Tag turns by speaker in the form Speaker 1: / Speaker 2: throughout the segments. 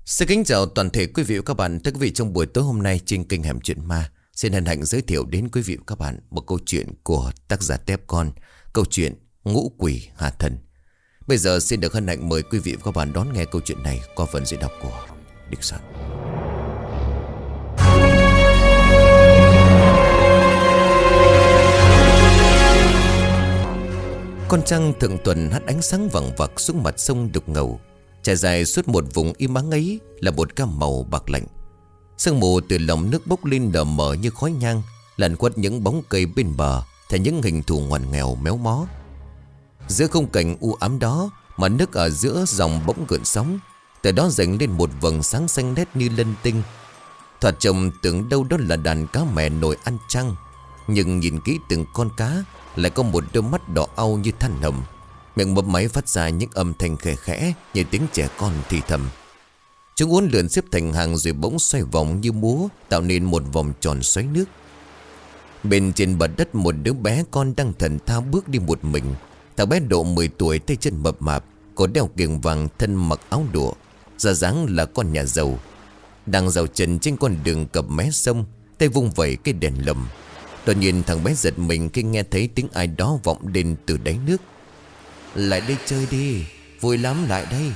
Speaker 1: Xin kính chào toàn thể quý vị và các bạn. Thưa quý vị, trong buổi tối hôm nay trên kênh Hẻm Chuyện Ma, xin hân hạnh giới thiệu đến quý vị và các bạn một câu chuyện của tác giả Tép Con, câu chuyện Ngũ Quỷ Hà Thần. Bây giờ xin được hân hạnh mời quý vị và các bạn đón nghe câu chuyện này qua phần diễn đọc của Địch Soạn. Con trăng thượng tuần hắt ánh sáng vằng vặc xuống mặt sông đục ngầu, trải dài suốt một vùng im ắng ấy là một cam màu bạc lạnh. Sương mù từ lòng nước bốc lên đờ mờ như khói nhang, lẩn quất những bóng cây bên bờ thành những hình thù ngoằn nghèo méo mó. Giữa khung cảnh u ám đó, mà nước ở giữa dòng bỗng gợn sóng, từ đó dành lên một vầng sáng xanh nét như lân tinh. Thoạt trông tưởng đâu đó là đàn cá mè nổi ăn trăng, nhưng nhìn kỹ từng con cá lại có một đôi mắt đỏ au như than hầm, miệng mấp máy phát ra những âm thanh khẽ khẽ như tiếng trẻ con thì thầm. Chúng uốn lượn xếp thành hàng rồi bỗng xoay vòng như múa, tạo nên một vòng tròn xoáy nước. Bên trên bờ đất một đứa bé con đang thần thao bước đi một mình. Thằng bé độ 10 tuổi, tay chân mập mạp, cổ đeo kiềng vàng, thân mặc áo lụa, ra dáng là con nhà giàu. Đang dạo chân trên con đường cập mé sông, tay vung vẩy cái đèn lồng. Đột nhiên thằng bé giật mình khi nghe thấy tiếng ai đó vọng lên từ đáy nước. Lại đây chơi đi, vui lắm, lại đây.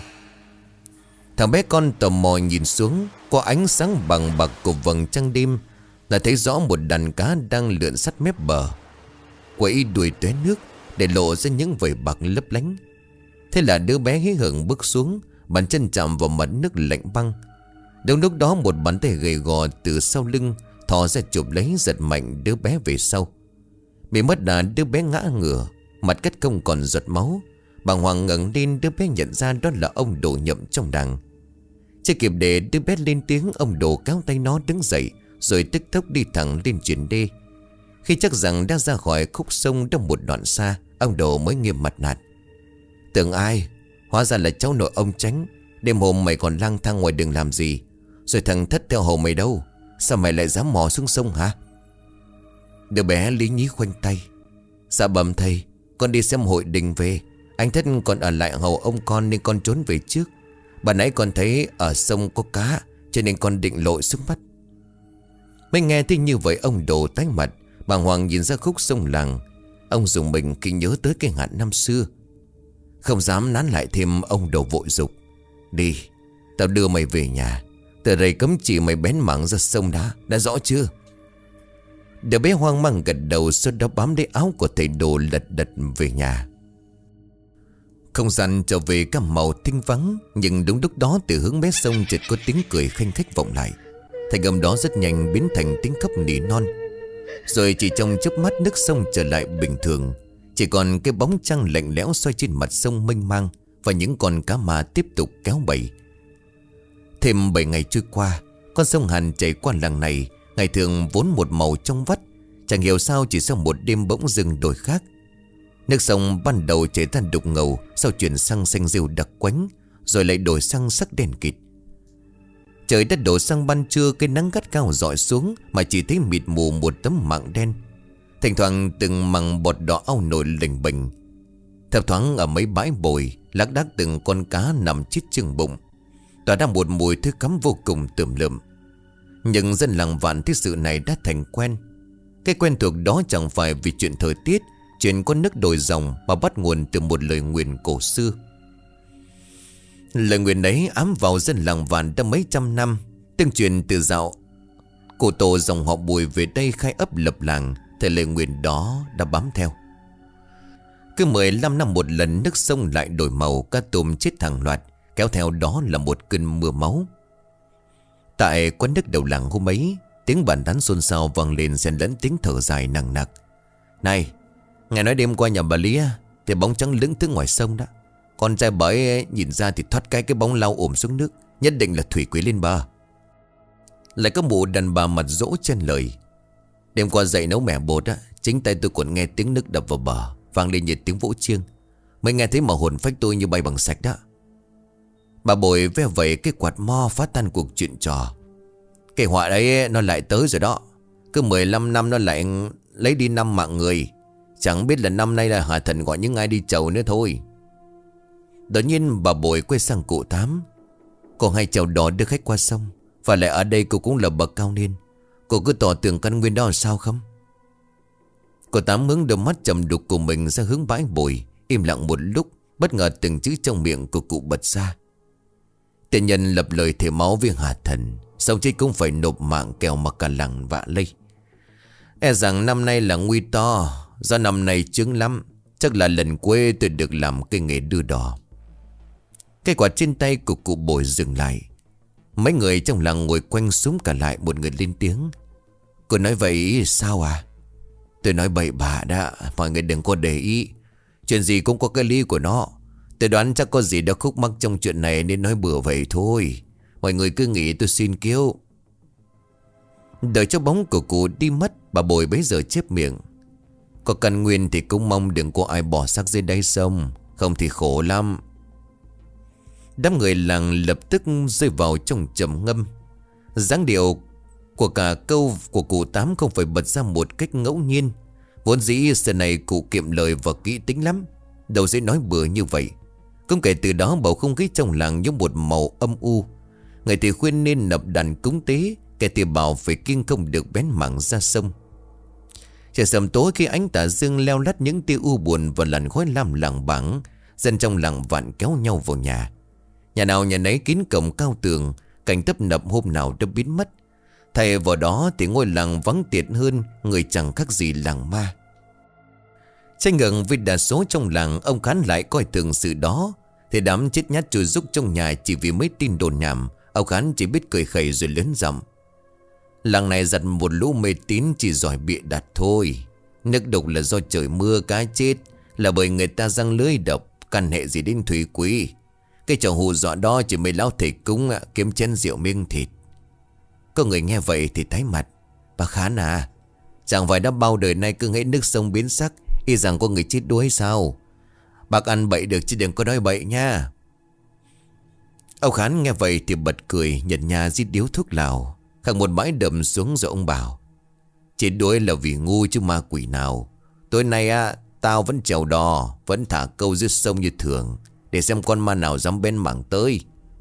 Speaker 1: Thằng bé con tò mò nhìn xuống, qua ánh sáng bằng bạc của vầng trăng đêm là thấy rõ một đàn cá đang lượn sát mép bờ, quẫy đuôi tóe nước để lộ ra những vảy bạc lấp lánh. Thế là đứa bé hí hửng bước xuống, bàn chân chạm vào mặt nước lạnh băng. Đúng lúc đó một bàn tay gầy gò từ sau lưng thò ra chụp lấy, giật mạnh đứa bé về sau. Bị mất đà, đứa bé ngã ngửa, mặt cắt không còn giọt máu. Bàng hoàng ngẩng lên, đứa bé nhận ra đó là ông Đồ Nhậm trong đàng. Chưa kịp để đứa bé lên tiếng, ông Đồ kéo tay nó đứng dậy, rồi tức tốc đi thẳng lên chuyển đê. Khi chắc rằng đã ra khỏi khúc sông trong một đoạn xa, ông Đồ mới nghiêm mặt nạt. Tưởng ai? Hóa ra là cháu nội ông Chánh. Đêm hôm mày còn lang thang ngoài đường làm gì? Rồi thằng Thất theo hầu mày đâu? Sao mày lại dám mò xuống sông hả? Đứa bé lý nhí khoanh tay. Dạ bẩm thầy, con đi xem hội đình về. Anh Thất còn ở lại hầu ông con nên con trốn về trước. Bà nãy con thấy ở sông có cá, cho nên con định lội xuống bắt. Mới nghe thấy như vậy, ông Đồ tái mặt, bàng hoàng nhìn ra khúc sông làng. Ông dùng mình khi nhớ tới cái hạn năm xưa. Không dám nán lại thêm, ông Đồ vội dục. Đi, tao đưa mày về nhà. Từ đây cấm chỉ mày bén mảng ra sông đã rõ chưa? Đứa bé hoang mang gật đầu, sau đó bám lấy áo của thầy Đồ lật đật về nhà. Không gian trở về cam màu thinh vắng, nhưng đúng lúc đó từ hướng mé sông chợt có tiếng cười khanh khách vọng lại. Thành âm đó rất nhanh biến thành tiếng khóc nỉ non. Rồi chỉ trong chớp mắt nước sông trở lại bình thường, chỉ còn cái bóng trăng lạnh lẽo xoay trên mặt sông mênh mang, và những con cá mà tiếp tục kéo bầy. Thêm 7 ngày trôi qua, con sông Hàn chảy qua làng này, ngày thường vốn một màu trong vắt, chẳng hiểu sao chỉ sau một đêm bỗng dưng đổi khác. Nước sông ban đầu chảy ra đục ngầu, sau chuyển sang xanh rêu đặc quánh, rồi lại đổi sang sắc đen kịt. Trời đất đổ sang ban trưa, cái nắng gắt cao rọi xuống mà chỉ thấy mịt mù một tấm mảng đen. Thỉnh thoảng từng mảng bọt đỏ au nổi lềnh bềnh. Thấp thoáng ở mấy bãi bồi, lác đác từng con cá nằm chít chừng bụng, tỏa ra một mùi thứ cắm vô cùng tởm lợm. Nhưng dân làng Vạn thấy sự này đã thành quen. Cái quen thuộc đó chẳng phải vì chuyện thời tiết, chuyện con nước đổi dòng, mà bắt nguồn từ một lời nguyền cổ xưa. Lời nguyền ấy ám vào dân làng Vạn đã mấy trăm năm, tương truyền từ dạo cổ tổ dòng họ Bùi về đây khai ấp lập làng, thì lời nguyền đó đã bám theo. Cứ 15 năm một lần, nước sông lại đổi màu, cá tôm chết hàng loạt, kéo theo đó là một cơn mưa máu. Tại quán nước đầu làng hôm ấy, tiếng bàn tán xôn xao vang lên, xen lẫn tiếng thở dài nặng nặc. Này, nghe nói đêm qua nhà bà Lý thì bóng trắng lững thững ngoài sông đó. Con trai bà ấy nhìn ra thì thoát cái bóng lao ổm xuống nước, nhất định là thủy quỷ lên bờ. Lại có mụ đàn bà mặt dỗ chen lời. Đêm qua dậy nấu mẻ bột chính tay tôi còn nghe tiếng nước đập vào bờ, vang lên như tiếng vỗ chiêng. Mới nghe thấy mà hồn phách tôi như bay bằng sạch đó. Bà Bồi ve vẩy cái quạt mo phá tan cuộc chuyện trò. Cái họa đấy nó lại tới rồi đó. Cứ 15 năm nó lại lấy đi 5 mạng người. Chẳng biết là năm nay là Hà Thần gọi những ai đi chầu nữa thôi. Đột nhiên bà Bồi quay sang cụ Tám. Cô hay chèo đò đưa khách qua sông, và lại ở đây cô cũng là bậc cao niên. Cô cứ tỏ tưởng căn nguyên đó là sao không? Cô Tám hướng đôi mắt trầm đục của mình ra hướng bãi bồi, im lặng một lúc. Bất ngờ từng chữ trong miệng của cụ bật ra. Tiền nhân lập lời thề máu với Hà Thần, xong chết cũng phải nộp mạng kẻo mà cả làng vạ lây. E rằng năm nay là nguy to, do năm nay chứng lắm. Chắc là lần quê tôi được làm cái nghề đưa đò. Cây quạt trên tay của cụ Bồi dừng lại. Mấy người trong làng ngồi quanh súng cả lại. Một người lên tiếng. Cô nói vậy sao à? Tôi nói bậy bạ đó, mọi người đừng có để ý. Chuyện gì cũng có cái lý của nó. Tôi đoán chắc có gì đó khúc mắc trong chuyện này nên nói bừa vậy thôi. Mọi người cứ nghĩ tôi xin kêu. Đợi cho bóng của cụ đi mất, bà Bồi bấy giờ chép miệng. Có căn nguyên thì cũng mong đừng có ai bỏ xác dưới đáy sông, không thì khổ lắm. Đám người làng lập tức rơi vào trong trầm ngâm. Dáng điệu của cả câu của cụ Tám không phải bật ra một cách ngẫu nhiên. Vốn dĩ giờ này cụ kiệm lời và kỹ tính lắm, đâu dễ nói bừa như vậy. Cũng kể từ đó bầu không khí trong làng như một màu âm u. Người thì khuyên nên nập đàn cúng tế, kẻ thì bảo phải kiêng không được bén mảng ra sông. Trời sầm tối khi ánh tà dương leo lắt những tia u buồn và làn khói lam làng bảng. Dân trong làng vạn kéo nhau vào nhà. Nhà nào nhà nấy kín cổng cao tường, cảnh tấp nập hôm nào đã biến mất. Thay vào đó thì ngôi làng vắng tiệt hơn, người chẳng khác gì làng ma. Tranh ngừng với đa số trong làng, ông Khán lại coi thường sự đó. Thì đám chết nhát chui rúc trong nhà chỉ vì mấy tin đồn nhảm, ông Khán chỉ biết cười khẩy rồi lớn giọng. Làng này giặt một lũ mê tín chỉ giỏi bịa đặt thôi. Nước đục là do trời mưa cá chết, là bởi người ta răng lưới độc, căn hệ gì đến thủy quý. Cái trò hù dọa đó chỉ mấy lão thầy cúng kiếm chén rượu miếng thịt. Có người nghe vậy thì tái mặt. Bà Khán à, chẳng phải đã bao đời nay cứ nghĩ nước sông biến sắc, y rằng có người chết đuối sao? Bác ăn bậy được chứ đừng có nói bậy nha. Ông Khán nghe vậy thì bật cười, nhận nhà rít điếu thuốc lào. Khắc một bãi đầm xuống rồi ông bảo. Chết đuối là vì ngu chứ ma quỷ nào. Tối nay tao vẫn chèo đò, vẫn thả câu dưới sông như thường, để xem con ma nào dám bên mảng tới.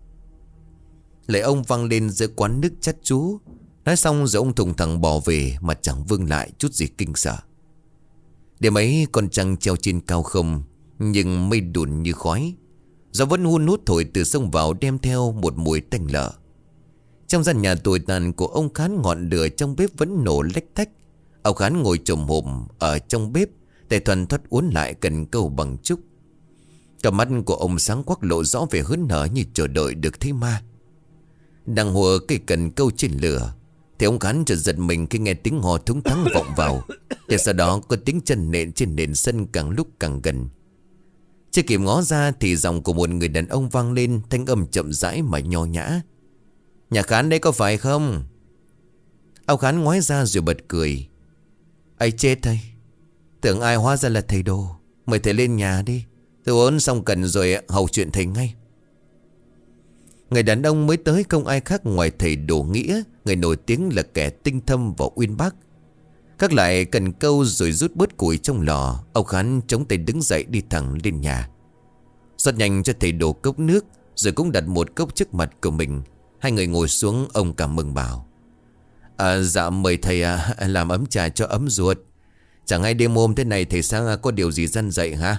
Speaker 1: Lời ông vang lên giữa quán nước chát chú. Nói xong rồi ông thùng thẳng bỏ về, mà chẳng vương lại chút gì kinh sợ. Đêm ấy con trăng treo trên cao không, nhưng mây đùn như khói. Gió vẫn hun hút thổi từ sông vào, đem theo một mùi tanh lợ. Trong gian nhà tồi tàn của ông Khán, ngọn lửa trong bếp vẫn nổ lách tách. Ông Khán ngồi chồm hổm ở trong bếp, tay thuần thoắt uốn lại cần câu bằng trúc. Cặp mắt của ông sáng quắc lộ rõ vẻ hớn hở như chờ đợi được thấy ma. Đang hùa cây cần câu trên lửa thì ông Khán chợt giật mình khi nghe tiếng hò thúng thắng vọng vào. Và sau đó có tiếng chân nện trên nền sân càng lúc càng gần. Chưa kịp ngó ra thì giọng của một người đàn ông vang lên, thanh âm chậm rãi mà nho nhã. Nhà Khán đấy có phải không? Ông Khán ngoái ra rồi bật cười. Ấy chết thầy, tưởng ai hóa ra là thầy Đồ. Mời thầy lên nhà đi, tôi uống xong cần rồi hầu chuyện thầy ngay. Người đàn ông mới tới không ai khác ngoài thầy Đồ Nghĩa, người nổi tiếng là kẻ tinh thâm và uyên bác. Các lại cần câu rồi rút bớt củi trong lò. Ông Khán chống tay đứng dậy đi thẳng lên nhà, rót nhanh cho thầy Đồ cốc nước, rồi cũng đặt một cốc trước mặt của mình. Hai người ngồi xuống, ông cảm mừng bảo. Dạ mời thầy làm ấm trà cho ấm ruột. Chẳng hay đêm hôm thế này thầy sang có điều gì răn dạy hả?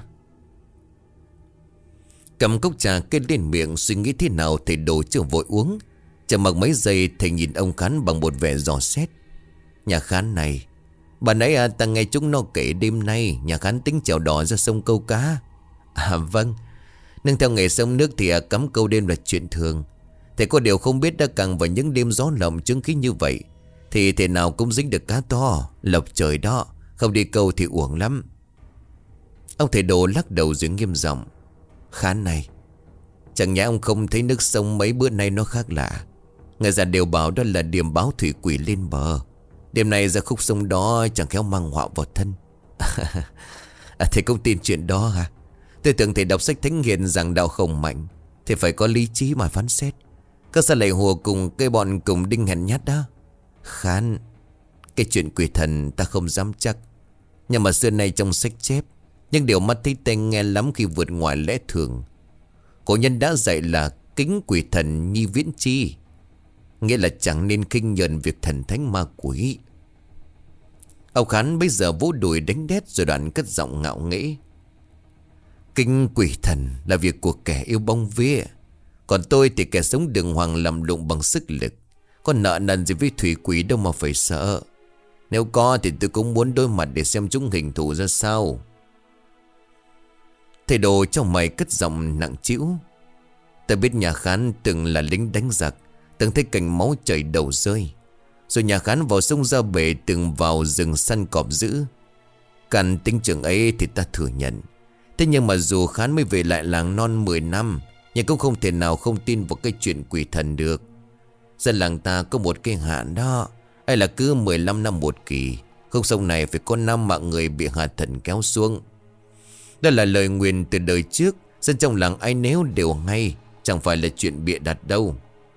Speaker 1: Cầm cốc trà kê lên miệng, suy nghĩ thế nào thầy Đồ chưa vội uống. Chẳng mặc mấy giây thầy nhìn ông Khán bằng một vẻ dò xét. Nhà Khán này, bà nãy ta nghe chúng nó kể đêm nay nhà Khán tính chèo đò ra sông câu cá. Vâng, nương theo nghề sông nước thì cắm câu đêm là chuyện thường. Thầy có điều không biết đã càng vào những đêm gió lộng chứng khí như vậy thì thể nào cũng dính được cá to, lộc trời đó. Không đi câu thì uổng lắm. Ông thầy Đồ lắc đầu rồi nghiêm giọng. Khán này, chẳng nhẽ ông không thấy nước sông mấy bữa nay nó khác lạ. Người già đều bảo đó là điềm báo thủy quỷ lên bờ. Đêm nay ra khúc sông đó chẳng khéo mang họa vào thân. Thầy cũng tin chuyện đó hả? Tôi tưởng thầy đọc sách thánh hiền rằng đạo không mạnh thì phải có lý trí mà phán xét. Các sao lại hùa cùng cái bọn cùng đinh hèn nhát đó? Khán, cái chuyện quỷ thần ta không dám chắc, nhưng mà xưa nay trong sách chép những điều mắt thấy tai nghe lắm khi vượt ngoài lẽ thường. Cổ nhân đã dạy là Kính quỷ thần nhi viễn chi, nghĩa là chẳng nên khinh nhờn việc thần thánh ma quỷ. Ông Khán bây giờ vỗ đùi đánh đét rồi đoạn cất giọng ngạo nghễ. Kính quỷ thần là việc của kẻ yêu bóng vía, còn tôi thì kẻ sống đường hoàng làm lụng bằng sức lực. Có nợ nần gì với thủy quỷ đâu mà phải sợ. Nếu có thì tôi cũng muốn đối mặt để xem chúng hình thù ra sao. Thầy Đồ trong mày cất giọng nặng trĩu. Ta biết nhà Khán từng là lính đánh giặc, từng thấy cảnh máu chảy đầu rơi. Rồi nhà Khán vào sông ra bể, từng vào rừng săn cọp dữ. Căn tính trường ấy thì ta thừa nhận. Thế nhưng mà dù Khán mới về lại làng non 10 năm, nhưng cũng không thể nào không tin vào cái chuyện quỷ thần được. Dân làng ta có một cái hạn đó, ấy là cứ 15 năm một kỳ, khúc sông này phải có 5 mạng người bị hạ thần kéo xuống. Đó là lời nguyền từ đời trước, dân trong làng ai nấy đều hay, chẳng phải là chuyện bịa đặt đâu.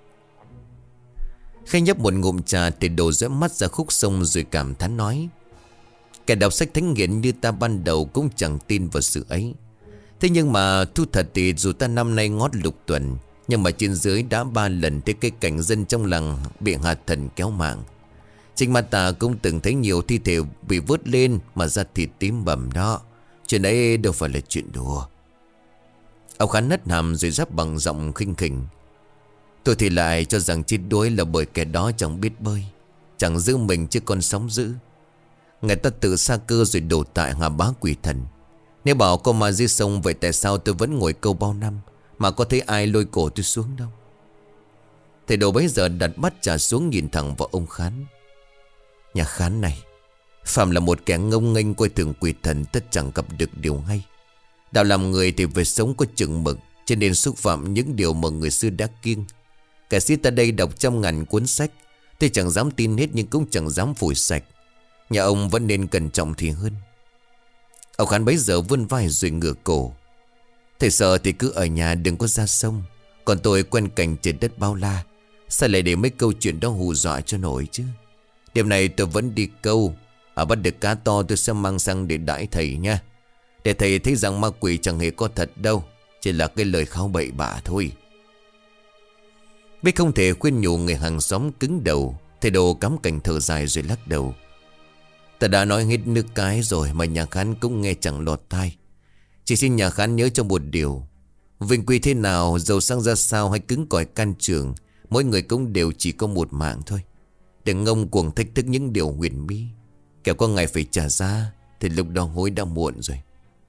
Speaker 1: Khi nhấp một ngụm trà thì Đồ dõi mắt ra khúc sông rồi cảm thán nói. Kẻ đọc sách thánh nghiện như ta ban đầu cũng chẳng tin vào sự ấy. Thế nhưng mà thu thật thì dù ta năm nay ngót lục tuần, nhưng mà trên dưới đã 3 lần thấy cái cảnh dân trong làng bị hạ thần kéo mạng. Chính mắt ta cũng từng thấy nhiều thi thể bị vớt lên mà da thịt tím bầm đó. Chuyện ấy đâu phải là chuyện đùa. Ông Khán nất hàm rồi đáp bằng giọng khinh khỉnh. Tôi thì lại cho rằng chết đuối là bởi kẻ đó chẳng biết bơi, chẳng giữ mình chứ con sóng dữ. Người ta tự sa cơ rồi đổ tại hạ bá quỷ thần. Nếu bảo có ma dưới sông, vậy tại sao tôi vẫn ngồi câu bao năm mà có thấy ai lôi cổ tôi xuống đâu? Thầy Đồ bấy giờ đặt bát trà xuống nhìn thẳng vào ông Khán. Nhà Khán này, phàm là một kẻ ngông nghênh coi thường quỷ thần, tất chẳng gặp được điều hay. Đạo làm người thì phải sống có chừng mực, cho nên xúc phạm những điều mà người xưa đã kiêng. Cả sĩ ta đây đọc trăm ngàn cuốn sách, tôi chẳng dám tin hết nhưng cũng chẳng dám phủi sạch. Nhà ông vẫn nên cẩn trọng thì hơn. Ông Khán bấy giờ vươn vai rồi ngửa cổ. Thầy sợ thì cứ ở nhà đừng có ra sông, còn tôi quen cảnh trên đất bao la, sao lại để mấy câu chuyện đó hù dọa cho nổi chứ. Đêm này tôi vẫn đi câu, bắt được cá to tôi sẽ mang sang để đãi thầy nha. Để thầy thấy rằng ma quỷ chẳng hề có thật đâu, chỉ là cái lời kháo bậy bạ thôi. Biết không thể khuyên nhủ người hàng xóm cứng đầu, thầy Đồ cắm cành thở dài rồi lắc đầu. Ta đã nói hết nước cái rồi mà nhà Khán cũng nghe chẳng lọt tai. Chỉ xin nhà Khán nhớ cho một điều. Vinh quy thế nào, giàu sang ra sao hay cứng cỏi can trường, mỗi người cũng đều chỉ có một mạng thôi. Đừng ngông cuồng thách thức những điều huyền bí, kẻo có ngày phải trả giá thì lúc đó hối đã muộn rồi.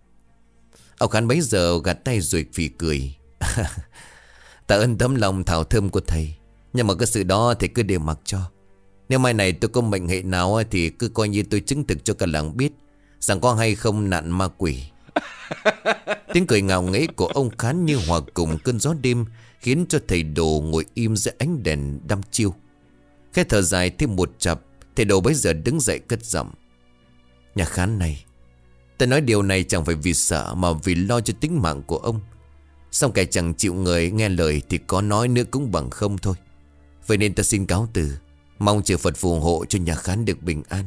Speaker 1: Ông Khán bấy giờ gạt tay rồi phì cười. Tạ ơn tấm lòng thảo thơm của thầy, nhưng mà cái sự đó thì cứ để mặc cho. Nếu mai này tôi có mệnh hệ nào thì cứ coi như tôi chứng thực cho cả làng biết rằng có hay không nạn ma quỷ. Tiếng cười ngạo nghễ của ông Khán như hòa cùng cơn gió đêm, khiến cho thầy Đồ ngồi im dưới ánh đèn đăm chiêu. Khẽ thở dài thêm một chập, thầy Đồ bấy giờ đứng dậy cất giọng. Nhà Khán này, ta nói điều này chẳng phải vì sợ mà vì lo cho tính mạng của ông. Xong kẻ chẳng chịu người nghe lời thì có nói nữa cũng bằng không thôi. Vậy nên ta xin cáo từ, mong chờ Phật phù hộ cho nhà Khán được bình an.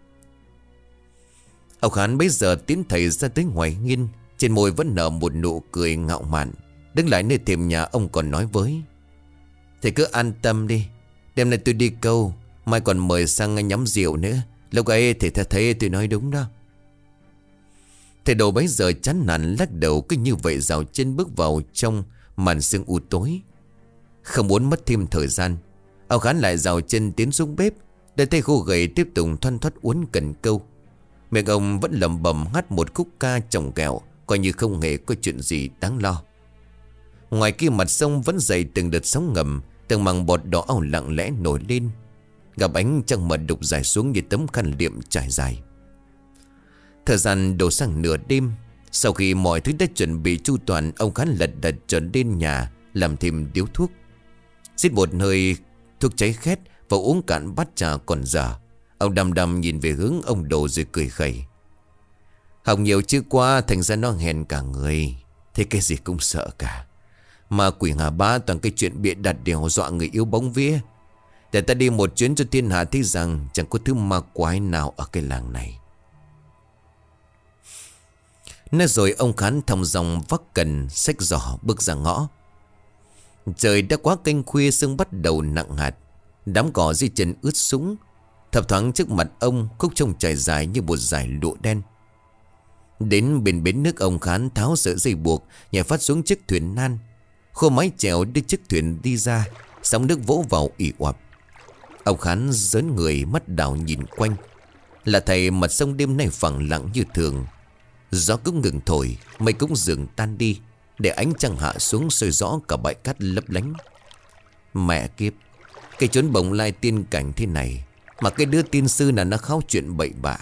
Speaker 1: Ông Khán bấy giờ tiến thầy ra tới ngoài hiên, trên môi vẫn nở một nụ cười ngạo mạn. Đứng lại nơi thềm nhà, ông còn nói với. Thầy cứ an tâm đi, đêm nay tôi đi câu, mai còn mời sang nhắm rượu nữa. Lúc ấy thầy thấy tôi nói đúng đó. Thầy Đồ bấy giờ chán nản lắc đầu, cứ như vậy dạo chân bước vào trong màn sương u tối. Không muốn mất thêm thời gian, ông Khán lại dạo chân tiến xuống bếp, để tay khô gầy tiếp tục thoăn thoắt uốn cần câu. Miệng ông vẫn lẩm bẩm hát một khúc ca trồng kẹo, coi như không hề có chuyện gì đáng lo. Ngoài kia mặt sông vẫn dậy từng đợt sóng ngầm, từng mảng bọt đỏ ảo lặng lẽ nổi lên, gặp ánh trăng mờ đục dài xuống như tấm khăn liệm trải dài. Thời gian đổ sang nửa đêm, sau khi mọi thứ đã chuẩn bị chu toàn, ông Khán lật đật trở lên nhà làm thêm điếu thuốc. Xít một hơi thuốc cháy khét và uống cạn bát trà còn dở. Ông đăm đăm nhìn về hướng ông Đồ rồi cười khẩy. Học nhiều chữ qua thành ra nó hèn cả người, thế cái gì cũng sợ cả. Ma quỷ Hà Bá toàn cái chuyện bịa đặt để hù dọa người yêu bóng vía. Để ta đi một chuyến cho thiên hạ thấy rằng chẳng có thứ ma quái nào ở cái làng này. Nói rồi ông Khán thong dòng vác cần xách giỏ bước ra ngõ. Trời đã quá canh khuya, sương bắt đầu nặng hạt. Đám cỏ dưới chân ướt sũng. Thập thoáng trước mặt ông, khúc trông trải dài như một dải lụa đen. Đến bên bến nước, ông Khán tháo sợi dây buộc, nhảy phát xuống chiếc thuyền nan. Khô mái chèo đưa chiếc thuyền đi ra, sóng nước vỗ vào ỉ oạp. Ông Khán dớn người, mắt đảo nhìn quanh. Là thầy, mặt sông đêm nay phẳng lặng như thường. Gió cũng ngừng thổi, mây cũng dừng tan đi, để ánh trăng hạ xuống soi rõ cả bãi cát lấp lánh. Mẹ kiếp, cái chốn bồng lai tiên cảnh thế này mà cái đứa tiên sư là nó kháo chuyện bậy bạ.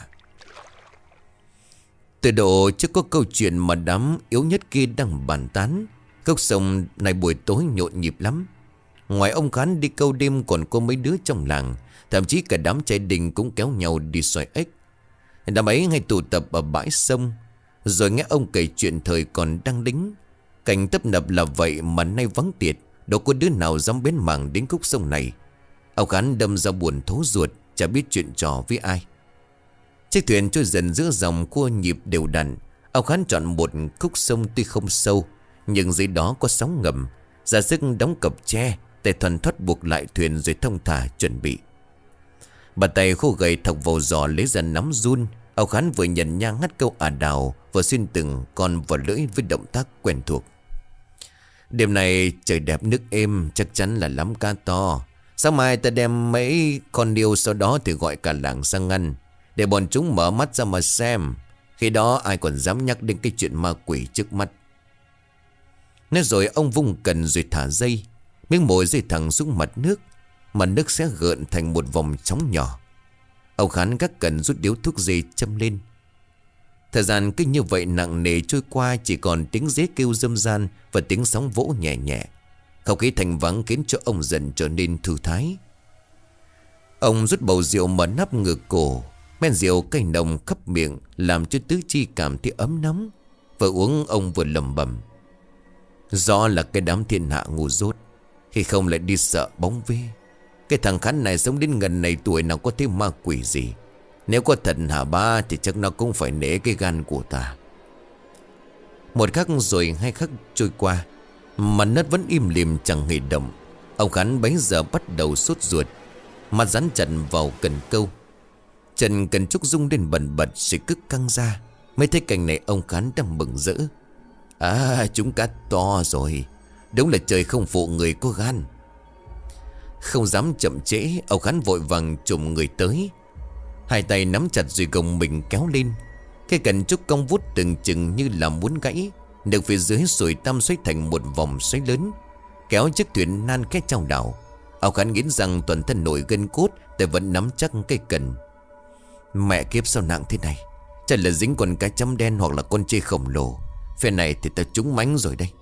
Speaker 1: Từ độ trước có câu chuyện mà đám yếu nhất kia đang bàn tán. Cốc sông này buổi tối nhộn nhịp lắm. Ngoài ông Khán đi câu đêm, còn có mấy đứa trong làng, thậm chí cả đám trai đình cũng kéo nhau đi xoay ếch. Đám ấy hay tụ tập ở bãi sông, rồi nghe ông kể chuyện thời còn đang lính. Cảnh tấp nập là vậy mà nay vắng tiệt, đâu có đứa nào dám bén mảng đến khúc sông này. Ông Khán đâm ra buồn thố ruột, chả biết chuyện trò với ai. Chiếc thuyền trôi dần giữa dòng cua nhịp đều đặn. Ông Khán chọn một khúc sông tuy không sâu, nhưng dưới đó có sóng ngầm. Ra sức đóng cọc tre, tay thuần thoắt buộc lại thuyền rồi thông thả chuẩn bị. Bàn tay khô gầy thọc vào giò lấy ra nắm run. Ông Khán vừa nhận nhang ngắt câu ả đào, vừa xuyên từng con vào lưỡi với động tác quen thuộc. Đêm này trời đẹp nước êm, chắc chắn là lắm cá to. Sáng mai ta đem mấy con điêu, sau đó thì gọi cả làng sang ngăn, để bọn chúng mở mắt ra mà xem. Khi đó ai còn dám nhắc đến cái chuyện ma quỷ trước mắt. Nói rồi ông vung cần rồi thả dây. Miếng mồi rơi thẳng xuống mặt nước. Mặt nước sẽ gợn thành một vòng sóng nhỏ. Ông Khán gác cần rút điếu thuốc dây châm lên. Thời gian cứ như vậy nặng nề trôi qua, chỉ còn tiếng dế kêu râm ran và tiếng sóng vỗ nhẹ nhẹ. Không khí thành vắng khiến cho ông dần trở nên thư thái. Ông rút bầu rượu mở nắp ngược cổ. Men rượu cay nồng khắp miệng, làm cho tứ chi cảm thấy ấm nóng. Vừa uống ông vừa lẩm bẩm: rõ là cái đám thiên hạ ngu dốt, khi không lại đi sợ bóng vế. Cái thằng Khán này sống đến gần này tuổi nào có thấy ma quỷ gì. Nếu có thật hả ba, thì chắc nó cũng phải nể cái gan của ta. Một khắc rồi hai khắc trôi qua, mặt đất vẫn im lìm chẳng hề động. Ông Khán bấy giờ bắt đầu sốt ruột, mặt dán chặt vào cần câu. Chân cần trúc rung lên bần bật rồi cứ căng ra. Mới thấy cảnh này ông Khán đang mừng rỡ. À, chúng cá to rồi. Đúng là trời không phụ người có gan. Không dám chậm trễ, ông Khán vội vàng chụm người tới. Hai tay nắm chặt rồi gồng mình kéo lên. Cái cần trúc cong vút từng chừng như là muốn gãy. Được phía dưới rồi tam xoay thành một vòng xoáy lớn, kéo chiếc thuyền nan cái chao đảo. Ông Khán nghiến rằng toàn thân nổi gân cốt,แต่vẫn nắm chắc cây cần. Mẹ kiếp, sao nặng thế này? Chắc là dính con cá chấm đen hoặc là con chê khổng lồ. Phe này thì ta trúng mánh rồi đây.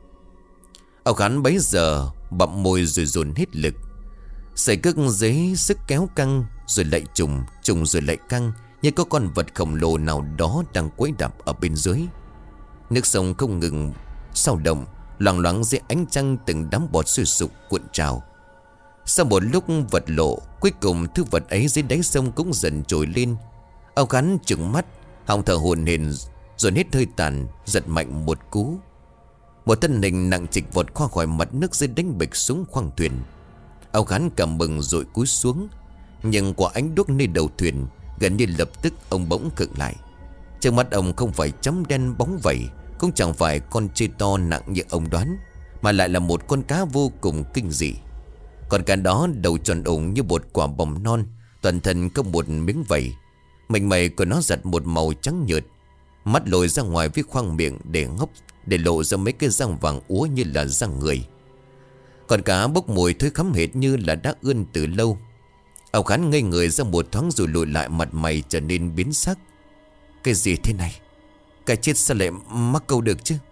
Speaker 1: Ông Khán bấy giờ bặm môi rồi dồn hết lực. Sợi cước dế sức kéo căng, rồi lại trùng rồi lại căng, như có con vật khổng lồ nào đó đang quấy đạp ở bên dưới. Nước sông không ngừng sao động, loằng loáng dưới ánh trăng, từng đám bọt sôi sục cuộn trào. Sau một lúc vật lộ, cuối cùng thứ vật ấy dưới đáy sông cũng dần trồi lên. Ông Khán trừng mắt, họng thở hổn hển, rồi hết hơi tàn, giật mạnh một cú. Một thân hình nặng trịch vọt qua khỏi mặt nước dưới đánh bịch xuống khoang thuyền. Ông Khán cảm mừng rồi cúi xuống, nhưng quả ánh đuốc nơi đầu thuyền, gần như lập tức ông bỗng khựng lại. Trước mắt ông không phải chấm đen bóng vẩy, cũng chẳng phải con chê to nặng như ông đoán, mà lại là một con cá vô cùng kinh dị. Con cá đó đầu tròn ủng như một quả bồng non, toàn thân có một miếng vẩy. Mình mẩy của nó giật một màu trắng nhợt, mắt lồi ra ngoài với khoang miệng để ngốc, để lộ ra mấy cái răng vàng úa như là răng người. Con cá bốc mùi thối khắm hệt như là đã ươn từ lâu. Ông Khán ngây người ra một thoáng rồi lùi lại, mặt mày trở nên biến sắc. Cái gì thế này? Cái chết sao lại mắc câu được chứ?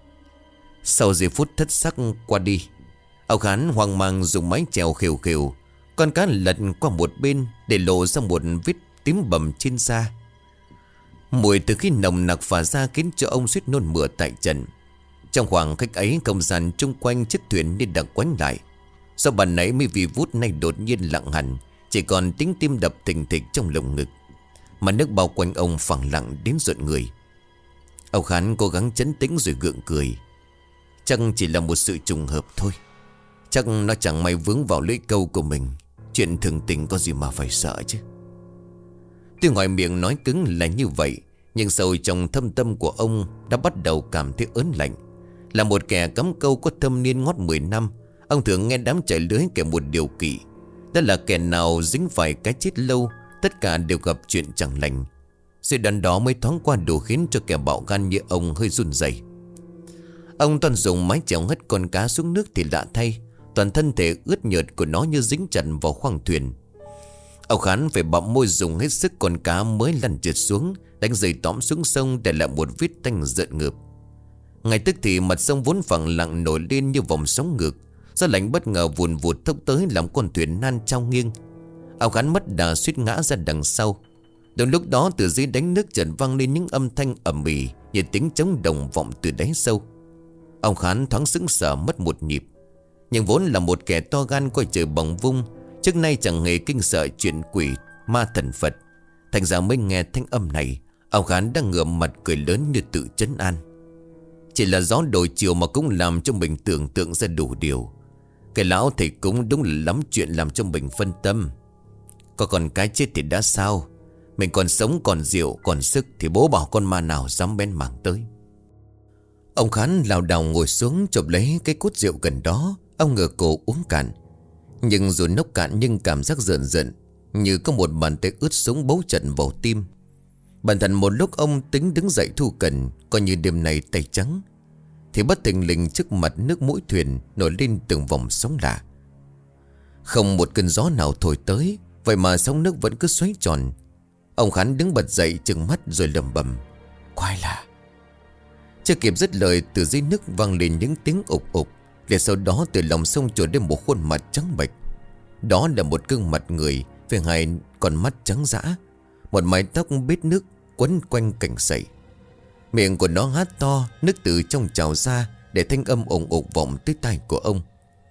Speaker 1: Sau giây phút thất sắc qua đi, ông Khán hoang mang dùng mái chèo khều khều. Con cá lật qua một bên để lộ ra một vết tím bầm trên da. Mùi từ khi nồng nặc phả ra khiến cho ông suýt nôn mửa tại trận. Trong khoảng cách ấy, không gian chung quanh chiếc thuyền như đặc quánh lại. Sau bàn nãy mới vì vút nay đột nhiên lặng hẳn, chỉ còn tiếng tim đập thình thịch trong lồng ngực. Mà nước bao quanh ông phẳng lặng đến rợn người. Ông Khán cố gắng trấn tĩnh rồi gượng cười. Chắc chỉ là một sự trùng hợp thôi. Chắc nó chẳng may vướng vào lưỡi câu của mình. Chuyện thường tình có gì mà phải sợ chứ. Tuy ngoài miệng nói cứng là như vậy, nhưng sâu trong thâm tâm của ông đã bắt đầu cảm thấy ớn lạnh. Là một kẻ cắm câu có thâm niên ngót 10 năm, ông thường nghe đám chạy lưới kể một điều kỵ. Đó là kẻ nào dính phải cái chết lâu, tất cả đều gặp chuyện chẳng lành. Sự đắn đó mới thoáng qua đủ khiến cho kẻ bạo gan như ông hơi run rẩy. Ông toàn dùng mái chèo hất con cá xuống nước thì lạ thay, toàn thân thể ướt nhợt của nó như dính chặt vào khoang thuyền. Ông Khán phải bặm môi dùng hết sức con cá mới lăn trượt xuống, đánh rơi tõm xuống sông để lại một vết tanh rợn ngợp. Ngay tức thì mặt sông vốn phẳng lặng nổi lên như vòng sóng ngược. Gió lạnh bất ngờ vùn vụt thốc tới làm con thuyền nan trao nghiêng. Ông Khán mất đà suýt ngã ra đằng sau. Đúng lúc đó từ dưới đáy nước chợt vang lên những âm thanh ầm ĩ như tiếng trống đồng vọng từ đáy sâu. Ông Khán thoáng sững sờ mất một nhịp. Nhưng vốn là một kẻ to gan coi trời bằng vung, trước nay chẳng hề kinh sợ chuyện quỷ ma thần Phật. Thành ra mới nghe thanh âm này, ông Khán đang ngửa mặt cười lớn như tự trấn an. Chỉ là gió đổi chiều mà cũng làm cho mình tưởng tượng ra đủ điều. Cái lão thầy cũng đúng là lắm chuyện làm cho mình phân tâm. Có còn cái chết thì đã sao? Mình còn sống còn rượu còn sức thì bố bảo con ma nào dám bén mảng tới. Ông Khán lảo đảo ngồi xuống chộp lấy cái cút rượu gần đó. Ông ngửa cổ uống cạn. Nhưng dù nốc cạn nhưng cảm giác rợn rợn, như có một bàn tay ướt sũng bấu chặt vào tim. Bản thân một lúc ông tính đứng dậy thu cần, coi như đêm nay tay trắng, thì bất thình lình trước mặt nước mũi thuyền nổi lên từng vòng sóng lạ. Không một cơn gió nào thổi tới, vậy mà sóng nước vẫn cứ xoáy tròn. Ông Khán đứng bật dậy trừng mắt rồi lẩm bẩm: quái lạ. Chưa kịp dứt lời, từ dưới nước vang lên những tiếng ục ục. Để sau đó từ lòng sông trồi lên một khuôn mặt trắng bệch. Đó là một gương mặt người với hai con mắt trắng dã, một mái tóc bết nước quấn quanh cành sậy. Miệng của nó há to, nước từ trong trào ra, để thanh âm ồn ục vọng tới tai của ông.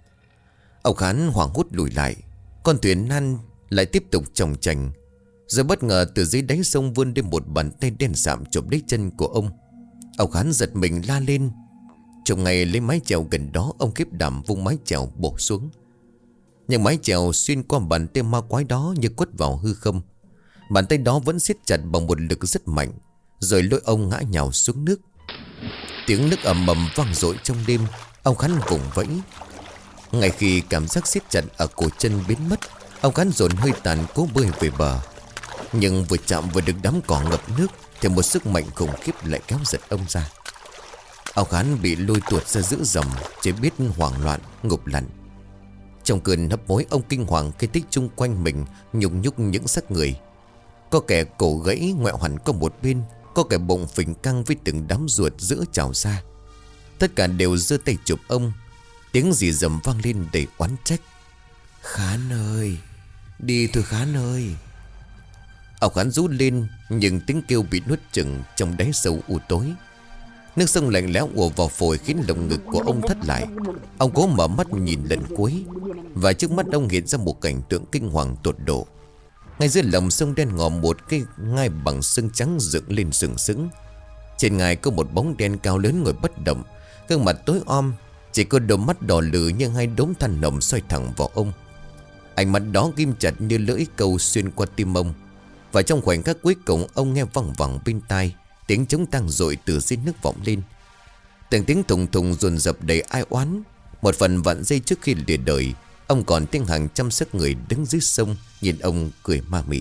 Speaker 1: Ông Khán hoảng hốt lùi lại. Con thuyền nan lại tiếp tục chòng chành. Rồi bất ngờ từ dưới đáy sông vươn lên một bàn tay đen sạm chụp lấy chân của ông. Ông Khán giật mình la lên. Trong ngày lấy mái chèo gần đó, ông khiếp đảm vung mái chèo bổ xuống. Nhưng mái chèo xuyên qua bàn tay ma quái đó như quất vào hư không. Bàn tay đó vẫn siết chặt bằng một lực rất mạnh, rồi lôi ông ngã nhào xuống nước. Tiếng nước ầm ầm vang dội trong đêm. Ông Khán vùng vẫy. Ngay khi cảm giác siết chặt ở cổ chân biến mất, ông Khán dồn hơi tàn cố bơi về bờ. Nhưng vừa chạm vừa được đám cỏ ngập nước thì một sức mạnh khủng khiếp lại kéo giật ông ra. Ông Khán bị lôi tuột ra giữa dòng, chỉ biết hoảng loạn ngụp lặn. Trong cơn hấp hối, ông kinh hoàng khi thấy chung quanh mình nhung nhúc những xác người. Có kẻ cổ gãy ngoẹo hẳn qua một bên, có kẻ bụng phình căng với từng đám ruột giữa trào ra. Tất cả đều giơ tay chụp ông. Tiếng rì rầm vang lên đầy oán trách: Khán ơi, đi thôi Khán ơi. Ông Khán rú lên, nhưng tiếng kêu bị nuốt chửng trong đáy sâu u tối. Nước sông lạnh lẽo ùa vào phổi khiến lồng ngực của ông thắt lại. Ông cố mở mắt nhìn lần cuối, và trước mắt ông hiện ra một cảnh tượng kinh hoàng tột độ. Ngay dưới lòng sông đen ngòm, một cái ngai bằng xương trắng dựng lên sừng sững. Trên ngai có một bóng đen cao lớn ngồi bất động, gương mặt tối om, chỉ có đôi mắt đỏ lừ như hai đốm than nồng soi thẳng vào ông. Ánh mắt đó ghim chặt như lưỡi câu xuyên qua tim ông. Và trong khoảnh khắc cuối cùng, ông nghe văng vẳng bên tai tiếng trống tăng dội từ dưới nước vọng lên. Từng tiếng thùng thùng dồn dập đầy ai oán. Một phần vạn giây trước khi lìa đời, ông còn tiếng hàng trăm xác người đứng dưới sông nhìn ông cười ma mị.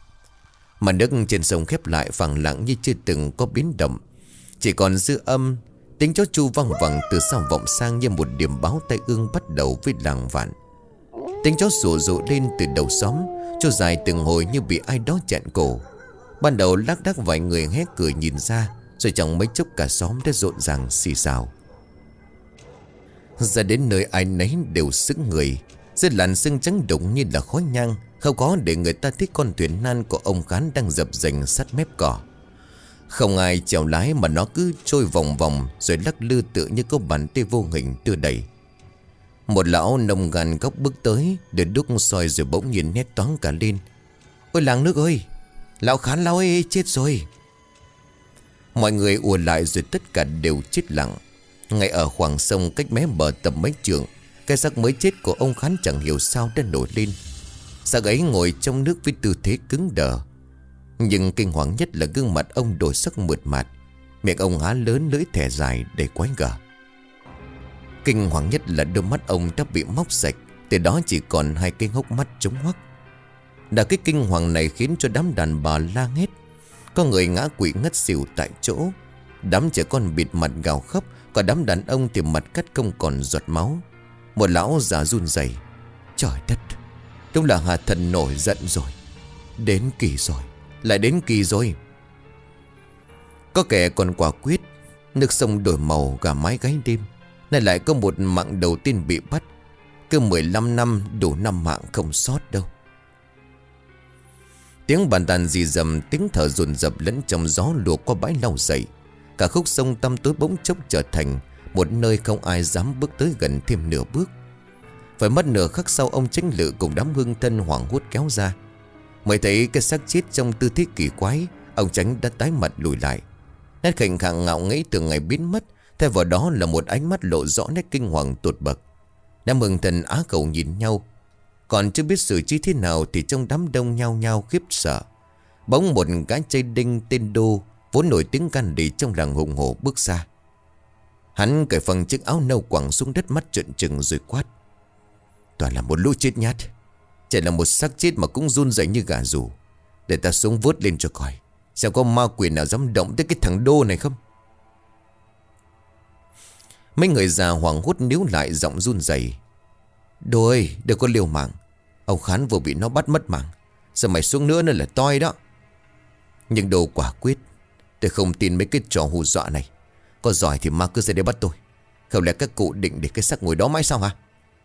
Speaker 1: Mà nước trên sông khép lại phẳng lặng như chưa từng có biến động. Chỉ còn dư âm tiếng chó chu vang vẳng từ sau vọng sang như một điểm báo tai ương bắt đầu với làng vạn. Tiếng chó sủa rộ lên từ đầu xóm, cho dài từng hồi như bị ai đó chặn cổ. Ban đầu lác đác vài người hét cười nhìn ra, rồi chẳng mấy chốc cả xóm đã rộn ràng xì xào. Ra đến nơi ai nấy đều sững người. Dưới làn sương trắng đục như là khói nhang, không có để người ta thấy con thuyền nan của ông Khán đang dập dềnh sát mép cỏ. Không ai chèo lái mà nó cứ trôi vòng vòng, rồi lắc lư tựa như có bàn tay vô hình đưa đẩy. Một lão nông gàn góc bước tới, để đúc soi rồi bỗng nhìn hét toáng cả lên: Ôi làng nước ơi, lão Khán lão ơi, chết rồi. Mọi người ùa lại rồi tất cả đều chết lặng. Ngay ở khoảng sông cách mé bờ tầm mấy trượng, Cái xác mới chết của ông Khán chẳng hiểu sao đã nổi lên. Xác ấy ngồi trong nước với tư thế cứng đờ. Nhưng kinh hoàng nhất là gương mặt ông đổi sắc mượt mà. Miệng ông há lớn, lưỡi thẻ dài đầy quái gở. Kinh hoàng nhất là đôi mắt ông đã bị móc sạch, từ đó chỉ còn hai cái hốc mắt trống hoắc. Đã cái kinh hoàng này khiến cho đám đàn bà la hét. Có người ngã quỵ ngất xỉu tại chỗ. Đám trẻ con bịt mặt gào khóc. Còn đám đàn ông thì mặt cắt không còn giọt máu. Một lão già run rẩy: trời đất, đúng là Hà Thần nổi giận rồi. Đến kỳ rồi, lại đến kỳ rồi. Có kẻ còn quả quyết. Nước sông đổi màu gà mái gáy đêm. Nay lại có một mạng đầu tiên bị bắt. Cứ 15 năm đủ 5 mạng không sót đâu. Tiếng bàn tàn rì rầm, tiếng thở dồn dập lẫn trong gió lùa qua bãi lau dậy. Cả khúc sông tăm tối bỗng chốc trở thành một nơi không ai dám bước tới gần thêm nửa bước. Phải mất nửa khắc sau, ông Chánh Lự cùng đám hương thân hoảng hốt kéo ra. Mới thấy cái xác chết trong tư thế kỳ quái, ông Chánh đã tái mặt lùi lại. Nét khệnh khạng ngạo nghễ từ ngày biến mất, thay vào đó là một ánh mắt lộ rõ nét kinh hoàng tột bậc. Đám hương thân á khẩu nhìn nhau, còn chưa biết xử trí thế nào thì trong đám đông nhao nhao khiếp sợ. Bỗng một gã chơi đinh tên Đô, vốn nổi tiếng gan lì trong làng hùng hổ, bước ra. Hắn cởi phăng chiếc áo nâu quẳng xuống đất, mắt trợn trừng rồi quát: toàn là một lũ chết nhát, chỉ là một xác chết mà cũng run rẩy như gà rù. Để ta xuống vớt lên cho coi, xem có ma quỷ nào dám động tới cái thằng Đô này không. Mấy người già hoảng hốt níu lại, giọng run rẩy: Đô ơi, đừng có liều mạng. Ông Khán vừa bị nó bắt mất mạng, giờ mày xuống nữa là toi đó. Nhưng Đô quả quyết: tôi không tin mấy cái trò hù dọa này. Có giỏi thì ma cứ ra đây bắt tôi. Không lẽ các cụ định để cái xác ngồi đó mãi sao hả?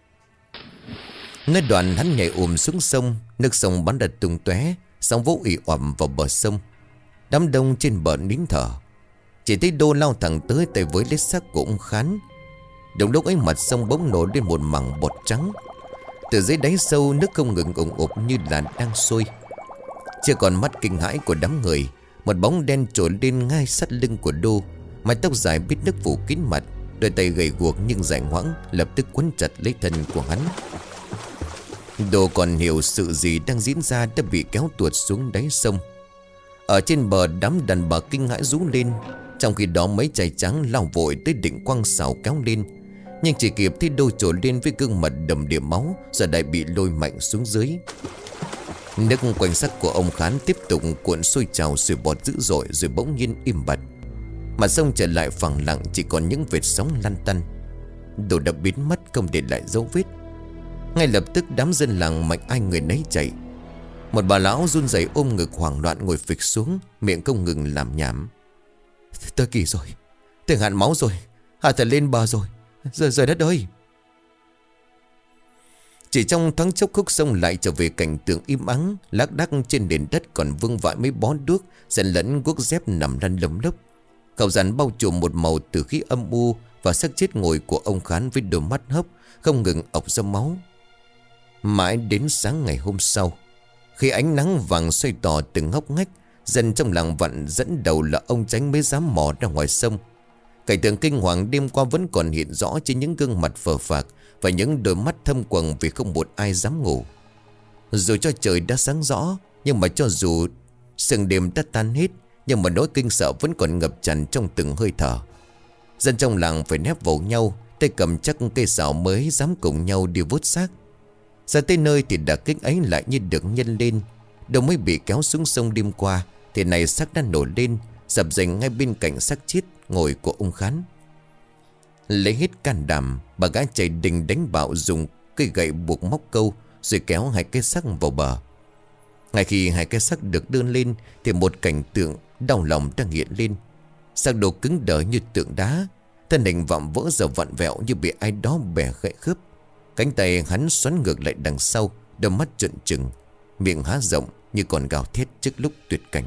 Speaker 1: Nói đoạn hắn nhảy xuống sông. Nước sông bắn đật tung tóe, sóng vỗ ì ỏm vào bờ sông. Đám đông trên bờ nín thở. Chỉ thấy Đô lao thẳng tới, tay với lấy xác của ông Khán. Đúng lúc ấy mặt sông bỗng nổi lên một mảng bọt trắng. Từ dưới đáy sâu, nước không ngừng ủng ục như là đang sôi. Chưa còn mắt kinh hãi của đám người, một bóng đen trồi lên ngay sát lưng của Đô. Mái tóc dài bít nước phủ kín mặt, đôi tay gầy guộc nhưng dài ngoãng lập tức quấn chặt lấy thân của hắn. Đô còn hiểu sự gì đang diễn ra đã bị kéo tuột xuống đáy sông. Ở trên bờ, đám đàn bà kinh hãi rú lên. Trong khi đó mấy trai trắng lao vội tới định quăng sào kéo lên. Nhưng chỉ kịp thấy Đô trồi lên với gương mặt đầm đìa máu, rồi lại bị lôi mạnh xuống dưới. Nước quanh xác của ông Khán tiếp tục cuộn sôi trào sủi bọt dữ dội, rồi bỗng nhiên im bặt. Mặt sông trở lại phẳng lặng, chỉ còn những vệt sóng lăn tăn. Đồ đã biến mất, không để lại dấu vết. Ngay lập tức đám dân làng mạnh ai người nấy chạy. Một bà lão run rẩy ôm ngực hoảng loạn ngồi phịch xuống, miệng không ngừng làm nhảm: tới kỳ rồi, tới hạn máu rồi, Hà Thần lên bờ rồi, giờ đất ơi. Chỉ trong thoáng chốc, khúc sông lại trở về cảnh tượng im ắng. Lác đác trên nền đất còn vương vãi mấy bó đuốc xen lẫn guốc dép nằm lăn lấm lốc. Khẩu rắn bao trùm một màu từ khí âm u, và xác chết ngồi của ông Khán với đôi mắt hốc không ngừng ọc ra máu. Mãi đến sáng ngày hôm sau, khi ánh nắng vàng xoay tỏ từng ngóc ngách, dân trong làng Vặn dẫn đầu là ông Chánh mới dám mò ra ngoài sông. Cảnh tượng kinh hoàng đêm qua vẫn còn hiện rõ trên những gương mặt phờ phạc và những đôi mắt thâm quầng, vì không một ai dám ngủ. Dù cho trời đã sáng rõ, nhưng mà cho dù sương đêm đã tan hết, nhưng mà nỗi kinh sợ vẫn còn ngập tràn trong từng hơi thở. Dân trong làng phải nép vào nhau, tay cầm chắc cây sào mới dám cùng nhau đi vớt xác. Ra tới nơi thì đả kích ấy lại như được nhân lên. Đâu mới bị kéo xuống sông đêm qua thì này xác đã nổi lên, dập dềnh ngay bên cạnh xác chết ngồi của ông Khán. Lấy hết can đảm, bà gái chạy đình đánh bạo, dùng cây gậy buộc móc câu, rồi kéo hai cái xác vào bờ. Ngay khi hai cái xác được đưa lên thì một cảnh tượng đau lòng đang hiện lên. Xác đồ cứng đờ như tượng đá, thân hình vạm vỡ giờ vặn vẹo như bị ai đó bẻ gãy khớp. Cánh tay hắn xoắn ngược lại đằng sau, đôi mắt trợn trừng, miệng há rộng như còn gào thét trước lúc tuyệt cảnh.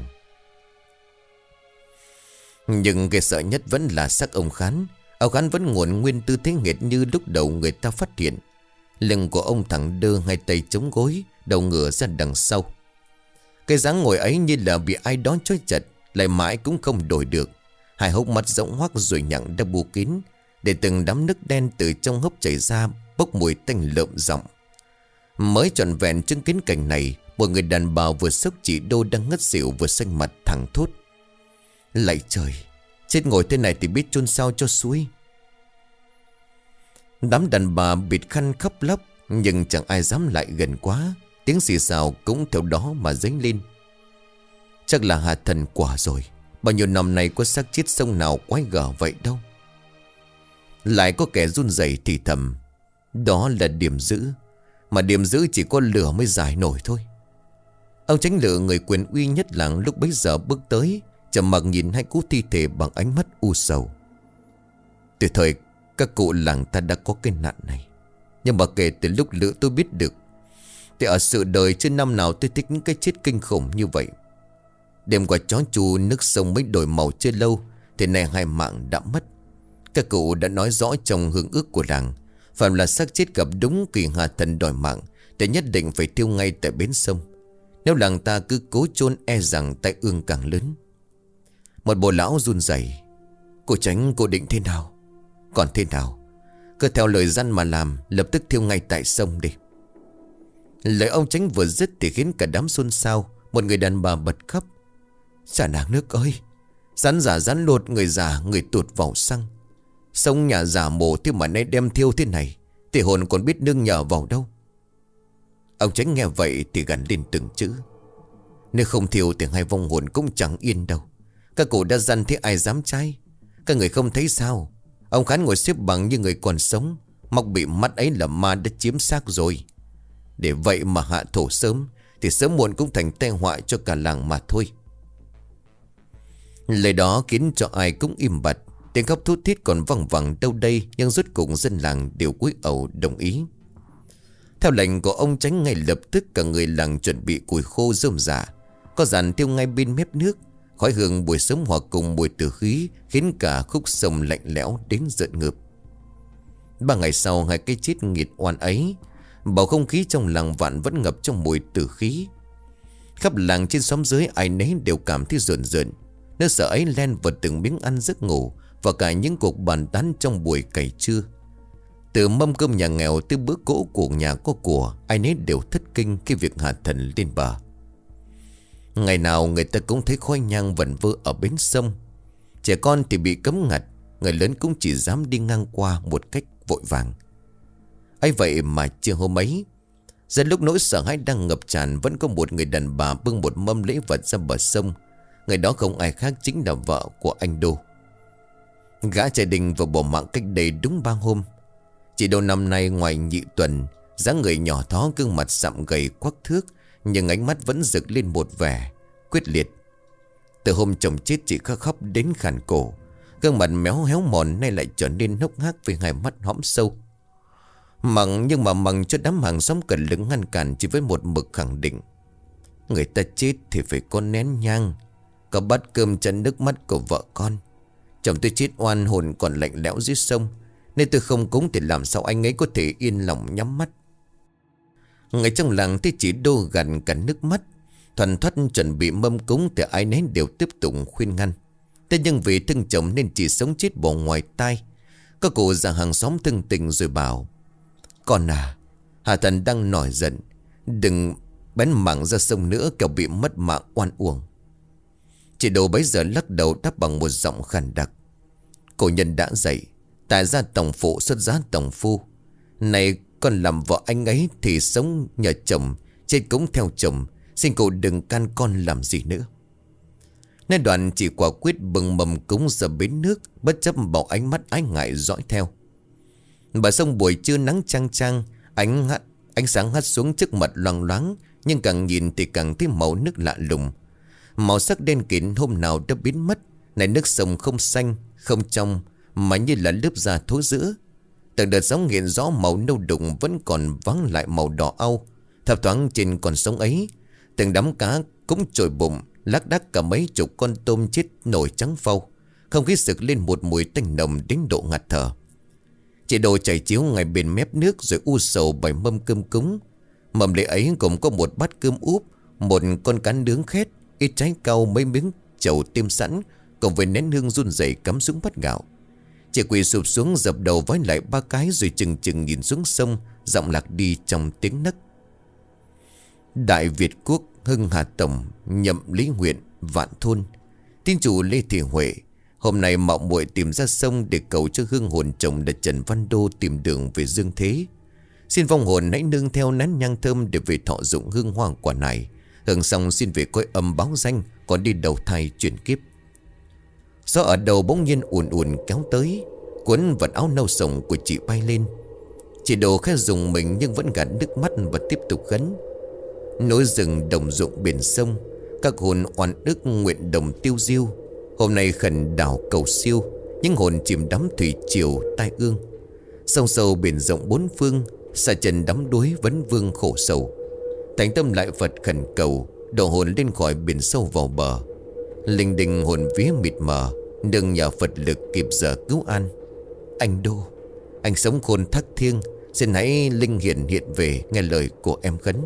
Speaker 1: Nhưng ghê sợ nhất vẫn là xác ông Khán. Ông Khán vẫn nguồn nguyên tư thế nghệt như lúc đầu người ta phát hiện. Lưng của ông thẳng đơ, hai tay chống gối, đầu ngửa ra đằng sau. Cái dáng ngồi ấy như là bị ai đó trói chặt, lại mãi cũng không đổi được. Hai hốc mắt rỗng hoác rồi nhặng đã bù kín, để từng đám nước đen từ trong hốc chảy ra bốc mùi tanh lợm giọng. Mới trọn vẹn chứng kiến cảnh này, một người đàn bà vừa sốc chị Đô đang ngất xỉu vừa xanh mặt thẳng thốt: Lạy trời, chết ngồi thế này thì biết chôn sao cho xuôi. Đám đàn bà bịt khăn khóc lóc, nhưng chẳng ai dám lại gần quá. Tiếng xì xào cũng theo đó mà dấy lên. Chắc là hạ thần quả rồi. Bao nhiêu năm nay có xác chết sông nào quái gở vậy đâu. Lại có kẻ run rẩy thì thầm: Đó là điểm giữ. Mà điểm giữ chỉ có lửa mới giải nổi thôi. Ông Chánh Lự, người quyền uy nhất làng, lúc bấy giờ bước tới, trầm mặc nhìn hai cú thi thể bằng ánh mắt u sầu. Từ thời các cụ làng ta đã có cái nạn này, nhưng mà kể từ lúc Lự tôi biết được thì ở sự đời chưa năm nào tôi thích những cái chết kinh khủng như vậy. Đêm qua chó chú nước sông mới đổi màu chưa lâu thì nay hai mạng đã mất. Các cụ đã nói rõ trong hương ước của làng, phạm là xác chết gặp đúng kỳ hạ thần đòi mạng thì nhất định phải thiêu ngay tại bến sông. Nếu làng ta cứ cố chôn e rằng tai ương càng lớn. Một bồ lão run rẩy: Cô Chánh, cô định thế nào? Còn thế nào? Cứ theo lời dân mà làm, lập tức thiêu ngay tại sông đi. Lời ông Chánh vừa dứt thì khiến cả đám xôn xao. Một người đàn bà bật khóc: Chà nàng nước ơi, rắn giả rắn lột, người già người tụt vào xăng. Sông nhà già mồ thế mà nay đem thiêu thế này thì hồn còn biết nương nhờ vào đâu. Ông Chánh nghe vậy thì gằn lên từng chữ: Nếu không thiêu thì hai vong hồn cũng chẳng yên đâu. Các cụ đã dặn thế ai dám trái. Các người không thấy sao? Ông Khán ngồi xếp bằng như người còn sống, móc bị mắt ấy là ma đã chiếm xác rồi. Để vậy mà hạ thổ sớm thì sớm muộn cũng thành tai họa cho cả làng mà thôi. Lời đó khiến cho ai cũng im bặt. Tiếng khóc thút thít còn văng vẳng đâu đây, nhưng rốt cuộc dân làng đều cúi đầu đồng ý. Theo lệnh của ông Chánh, ngay lập tức cả người làng chuẩn bị củi khô rơm rạ, có dàn tiêu ngay bên mép nước. Khói hương buổi sớm hòa cùng mùi tử khí khiến cả khúc sông lạnh lẽo đến rợn ngợp. 3 ngày sau hai cái chết nghiệt oan ấy, bầu không khí trong làng Vạn vẫn ngập trong mùi tử khí. Khắp làng trên xóm dưới ai nấy đều cảm thấy rợn rợn. Nỗi sợ ấy len vào từng miếng ăn giấc ngủ và cả những cuộc bàn tán trong buổi cày trưa. Từ mâm cơm nhà nghèo tới bữa cỗ của nhà có của, ai nấy đều thất kinh khi việc hạ thần lên bờ. Ngày nào người ta cũng thấy khói nhang vẩn vơ ở bến sông. Trẻ con thì bị cấm ngặt, người lớn cũng chỉ dám đi ngang qua một cách vội vàng. ấy vậy mà chiều hôm ấy, giữa lúc nỗi sợ hãi đang ngập tràn, vẫn có một người đàn bà bưng một mâm lễ vật ra bờ sông. Người đó không ai khác chính là vợ của anh Đô. Gã trai đình vừa bỏ mạng cách đây đúng 3 hôm. Chỉ đầu năm nay ngoài nhị tuần, dáng người nhỏ thó, gương mặt sạm gầy quắc thước, nhưng ánh mắt vẫn rực lên một vẻ quyết liệt. Từ hôm chồng chết, chị khóc đến khàn cổ. Gương mặt méo héo mòn nay lại trở nên hốc hác với hai mắt hõm sâu. Nhưng mà mằng cho đám hàng xóm cần lứng ngăn cản chỉ với một mực khẳng định: người ta chết thì phải có nén nhang, có bát cơm chân nước mắt của vợ con. Chồng tôi chết oan, hồn còn lạnh lẽo dưới sông, nên tôi không cúng thì làm sao anh ấy có thể yên lòng nhắm mắt. Người trong làng thấy chị Đô gằn cả nước mắt, thoăn thoắt chuẩn bị mâm cúng thì ai nấy đều tiếp tục khuyên ngăn. Thế nhưng vì thương chồng nên chỉ sống chết bỏ ngoài tai. Có cụ già hàng xóm thương tình rồi bảo: con à, Hà Thần đang nổi giận, đừng bén mảng ra sông nữa, kẻo bị mất mạng oan uổng. Chị Đô bấy giờ lắc đầu đáp bằng một giọng khàn đặc: cổ nhân đã dạy, tại gia tổng phụ xuất giá tổng phu. Này con làm vợ anh ấy thì sống nhờ chồng, chết cũng theo chồng. Xin cô đừng can con làm gì nữa. Nên Đoàn chỉ quả quyết bừng mầm cúng ra bến nước, bất chấp bảo ánh mắt ái ngại dõi theo. Bờ sông buổi trưa nắng chang chang, ánh sáng hắt xuống trước mặt loang loáng, nhưng càng nhìn thì càng thấy màu nước lạ lùng. Màu sắc đen kịt hôm nào đã biến mất. Này nước sông không xanh, không trong, mà như là lớp da thối rữa. Từng đợt sóng nghiền gió màu nâu đục vẫn còn vắng lại màu đỏ au. Thập thoáng trên con sông ấy, từng đám cá cũng trồi bụng, lác đác cả mấy chục con tôm chết nổi trắng phau. Không khí sực lên một mùi tanh nồng đến độ ngạt thở. Chị Đồ chảy chiếu ngay bên mép nước rồi u sầu bày mâm cơm cúng. Mâm lễ ấy gồm có một bát cơm úp, một con cá nướng khét, ít trái cau, mấy miếng chầu tiêm sẵn, cùng với nén hương run rẩy cắm xuống bát gạo. Chị quỳ sụp xuống dập đầu vái lại 3 cái, rồi chừng chừng nhìn xuống sông, giọng lạc đi trong tiếng nấc. Đại Việt Quốc, Hưng Hà Tổng, Nhậm Lý huyện, Vạn Thôn. Tín chủ Lê Thị Huệ hôm nay mạo muội tìm ra sông để cầu cho hương hồn chồng là Trần Văn Đô tìm đường về dương thế. Xin vong hồn hãy nương theo nén nhang thơm để về thọ dụng hương hoa quả này. Hưởng xong xin về cõi âm báo danh, còn đi đầu thai chuyển kiếp. Gió ở đầu bỗng nhiên ùn ùn kéo tới, cuốn vật áo nâu sồng của chị bay lên. Chị Đồ khẽ dùng mình nhưng vẫn gạt nước mắt và tiếp tục khấn. Núi rừng đồng ruộng biển sông, các hồn oan ức nguyện đồng tiêu diêu. Hôm nay khẩn đảo cầu siêu, những hồn chìm đắm thủy triều tai ương. Sông sâu biển rộng bốn phương, xa chân đắm đuối vấn vương khổ sầu. Thành tâm lại Phật khẩn cầu, độ hồn lên khỏi biển sâu vào bờ. Linh đình hồn vía mịt mờ, đừng nhờ Phật lực kịp giờ cứu an. Anh Đô, anh sống khôn thác thiêng, xin hãy linh hiện về, nghe lời của em khấn.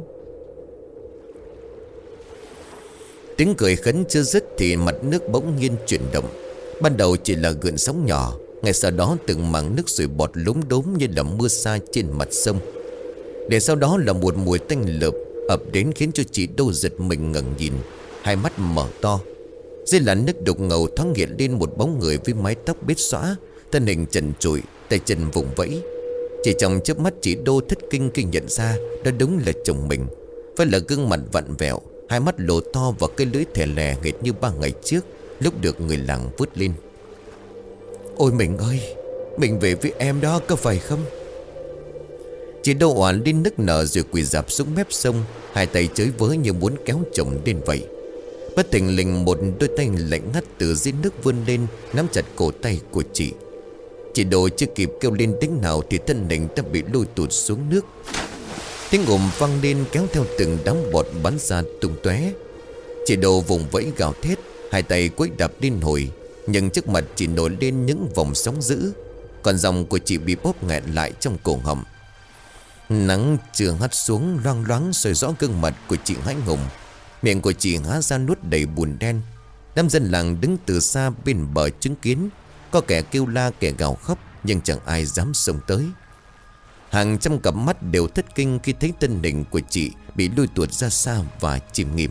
Speaker 1: Tiếng cười khấn chưa dứt thì mặt nước bỗng nhiên chuyển động. Ban đầu chỉ là gợn sóng nhỏ, ngay sau đó từng mảng nước sủi bọt lúng đốm như là mưa sa trên mặt sông. Để sau đó là một mùi tanh lợp ập đến khiến cho chị Đô giật mình ngẩng nhìn, hai mắt mở to. Dưới làn nước đục ngầu thoáng hiện lên một bóng người với mái tóc bết xõa, thân hình trần trụi, tay chân vùng vẫy. Chỉ trong chớp mắt chị Đô thất kinh khi nhận ra đó đúng là chồng mình. Phải là gương mặt vặn vẹo, hai mắt lồ to và cái lưỡi thè lè hệt như 3 ngày trước lúc được người làng vớt lên. Ôi mình ơi, mình về với em đó có phải không? Chị Đô oán lên nức nở rồi quỳ rạp xuống mép sông, hai tay chới với như muốn kéo chồng lên vậy. Bất thình lình một đôi tay lạnh ngắt từ dưới nước vươn lên, nắm chặt cổ tay của chị. Chị Đô chưa kịp kêu lên tiếng nào thì thân hình đã bị lôi tụt xuống nước. Tiếng ồn vang lên kéo theo từng đám bọt bắn ra tung tóe. Chị Đô vùng vẫy gào thét, hai tay quấy đạp liên hồi, nhưng trước mặt chỉ nổi lên những vòng sóng dữ. Còn dòng của chị bị bóp nghẹn lại trong cổ họng. Nắng chưa hắt xuống loang loáng soi rõ gương mặt của chị hãi hùng. Miệng của chị há ra nuốt đầy bùn đen. Đám dân làng đứng từ xa bên bờ chứng kiến. Có kẻ kêu la, kẻ gào khóc, nhưng chẳng ai dám xông tới. Hàng trăm cặp mắt đều thất kinh khi thấy thân hình của chị bị lôi tuột ra xa và chìm nghỉm.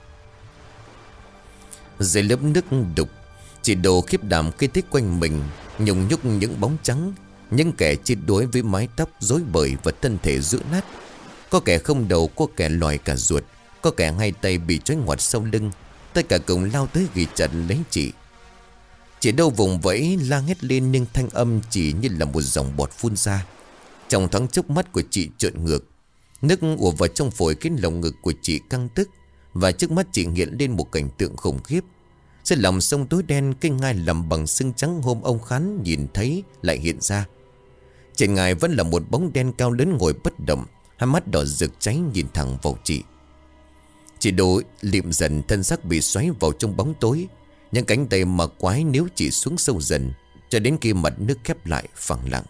Speaker 1: Dưới lớp nước đục, chị Đồ khiếp đảm khi thấy quanh mình nhung nhúc những bóng trắng, những kẻ chết đuối với mái tóc rối bời và thân thể rũ nát. Có kẻ không đầu, có kẻ lòi cả ruột, có kẻ hai tay bị trói ngoặt sau lưng. Tất cả cùng lao tới ghi chặt lấy chị. Chị Đô vùng vẫy la hét lên nhưng thanh âm chỉ như là một dòng bọt phun ra. Trong thoáng chốc mắt của chị trợn ngược, nước ùa vào trong phổi khiến lồng ngực của chị căng tức. Và trước mắt chị hiện lên một cảnh tượng khủng khiếp. Dưới lòng sông tối đen, cái ngai làm bằng xương trắng hôm ông Khán nhìn thấy lại hiện ra. Trên ngai vẫn là một bóng đen cao lớn ngồi bất động, hai mắt đỏ rực cháy nhìn thẳng vào chị. Chị Đô liệm dần, thân xác bị xoáy vào trong bóng tối. Những cánh tay mà quái níu chị xuống sâu dần, cho đến khi mặt nước khép lại phẳng lặng.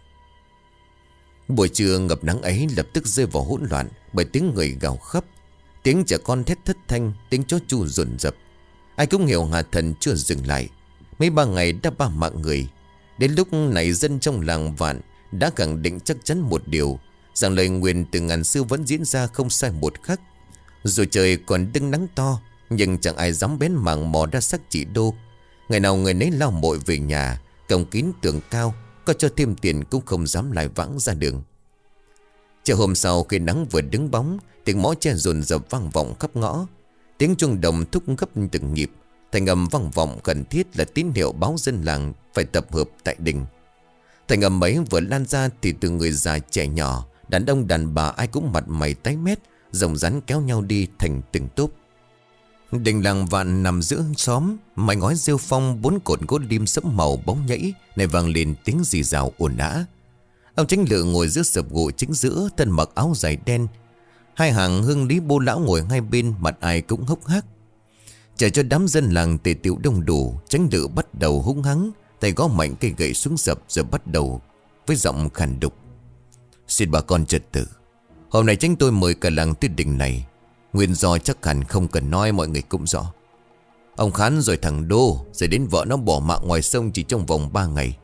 Speaker 1: Buổi trưa ngập nắng ấy lập tức rơi vào hỗn loạn bởi tiếng người gào khóc, tiếng trẻ con thét thất thanh, tiếng chó chu dồn dập. Ai cũng hiểu Hà Thần chưa dừng lại. Mấy 3 ngày đã 3 mạng người. Đến lúc này dân trong làng Vạn đã khẳng định chắc chắn một điều, rằng lời nguyền từ ngàn xưa vẫn diễn ra không sai một khắc. Dù trời còn đứng nắng to, nhưng chẳng ai dám bén mảng mò ra xác chị Đô. Ngày nào người nấy lao mội về nhà, cổng kín tường cao, có cho thêm tiền cũng không dám lại vãng ra đường. Chiều hôm sau khi nắng vừa đứng bóng, tiếng mõ tre dồn dập vang vọng khắp ngõ. Tiếng chuông đồng thúc gấp từng nhịp, thành âm vang vọng khẩn thiết là tín hiệu báo dân làng phải tập hợp tại đình. Thành âm ấy vừa lan ra thì từ người già trẻ nhỏ, đàn ông đàn bà ai cũng mặt mày tái mét, rồng rắn kéo nhau đi thành từng tốp. Đình làng Vạn nằm giữa xóm, mái ngói rêu phong, 4 cột gỗ lim sẫm màu bóng nhảy này vang lên tiếng rì rào ồn ào. Ông Chánh Lự ngồi giữa sập gỗ chính giữa, thân mặc áo dài đen. Hai hàng hương lý bô lão ngồi hai bên, mặt ai cũng hốc hác. Chờ cho đám dân làng tề tựu đông đủ, Chánh Lự bắt đầu hung hăng, tay gõ mạnh cây gậy xuống sập rồi bắt đầu với giọng khàn đục: "Xin bà con trật tự. Hôm nay Chánh tôi mời cả làng tới đình này. Nguyên do chắc hẳn không cần nói, mọi người cũng rõ. Ông Khán rồi thằng Đô, rồi đến vợ nó bỏ mạng ngoài sông chỉ trong vòng 3 ngày.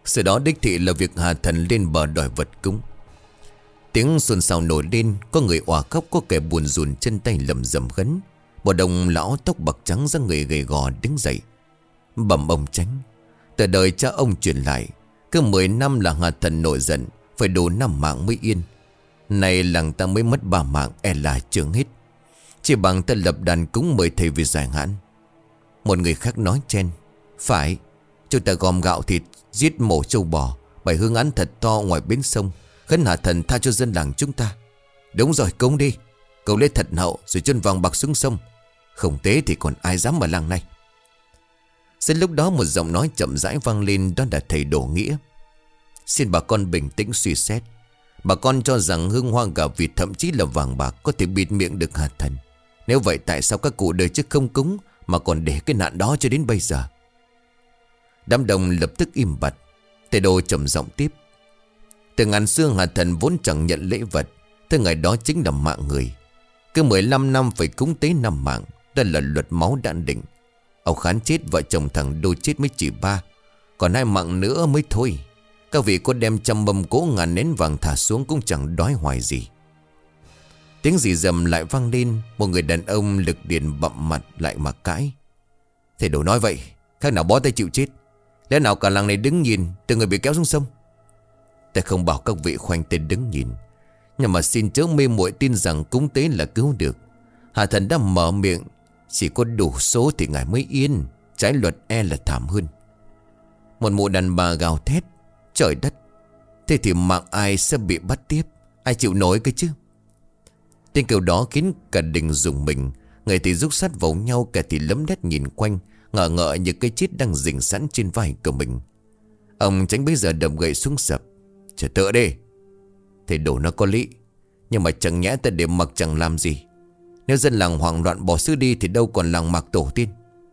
Speaker 1: Sự đó đích thị là việc Hà Thần lên bờ đòi vật cúng. Tiếng xôn xao nổi lên. Có người òa khóc, có kẻ buồn rùn chân tay lầm rầm khấn. Một đồng lão tóc bạc trắng dáng người gầy gò đứng dậy. Bẩm ông Chánh, từ đời cha ông truyền lại, cứ 10 năm là Hà Thần nổi giận, phải đủ 5 mạng mới yên. Này làng ta mới mất 3 mạng, e là chưa hết. Chỉ bằng ta lập đàn cúng mời thầy về giải hạn. Một người khác nói chen: phải, chúng ta gom gạo thịt, giết mổ trâu bò, bày hương án thật to ngoài bến sông, khấn Hà Thần tha cho dân làng chúng ta. Đúng rồi, cúng đi, cầu lễ thật hậu rồi chân vàng bạc xuống sông. Không tế thì còn ai dám ở làng này. Đến lúc đó một giọng nói chậm rãi vang lên, đó là thầy Đổ Nghĩa. Xin bà con bình tĩnh suy xét. Bà con cho rằng hương hoa gạo vịt thậm chí là vàng bạc có thể bịt miệng được Hà Thần. Nếu vậy tại sao các cụ đời trước không cúng mà còn để cái nạn đó cho đến bây giờ? Đám đông lập tức im bặt. Thầy Đồ trầm giọng tiếp: từ ngàn xưa Hà Thần vốn chẳng nhận lễ vật, tới ngày đó chính là mạng người. Cứ 15 năm phải cúng tế 5 mạng. Đó là luật máu đã định. Ông Khán chết, vợ chồng thằng Đô chết mới chỉ 3, còn 2 mạng nữa mới thôi. Các vị có đem trăm mâm cỗ ngàn nén vàng thả xuống cũng chẳng đói hoài gì. Tiếng rì rầm lại vang lên. Một người đàn ông lực điền bặm mặt lại mà cãi: thầy Đồ nói vậy, khác nào bó tay chịu chết. Lẽ nào cả làng này đứng nhìn từng người bị kéo xuống sông? Ta không bảo các vị khoanh tên đứng nhìn, nhưng mà xin chớ mê muội tin rằng cúng tế là cứu được. Hà Thần đã mở miệng, chỉ có đủ số thì ngài mới yên. Trái luật e là thảm hơn. Một mụ đàn bà gào thét: trời đất, thế thì mạng ai sẽ bị bắt tiếp? Ai chịu nổi cơ chứ? Tiếng kêu đó khiến cả đình rùng mình. Người thì rúc sát vào nhau, kẻ thì lấm lét nhìn quanh, ngờ ngợ như cái chết đang rình sẵn trên vai của mình. Ông Chánh bây giờ đầm gậy xuống sập: chờ tựa đi. Thầy Đồ nó có lý, nhưng mà chẳng nhẽ ta để mặc chẳng làm gì. Nếu dân làng hoảng loạn bỏ xứ đi thì đâu còn làng mạc tổ tiên.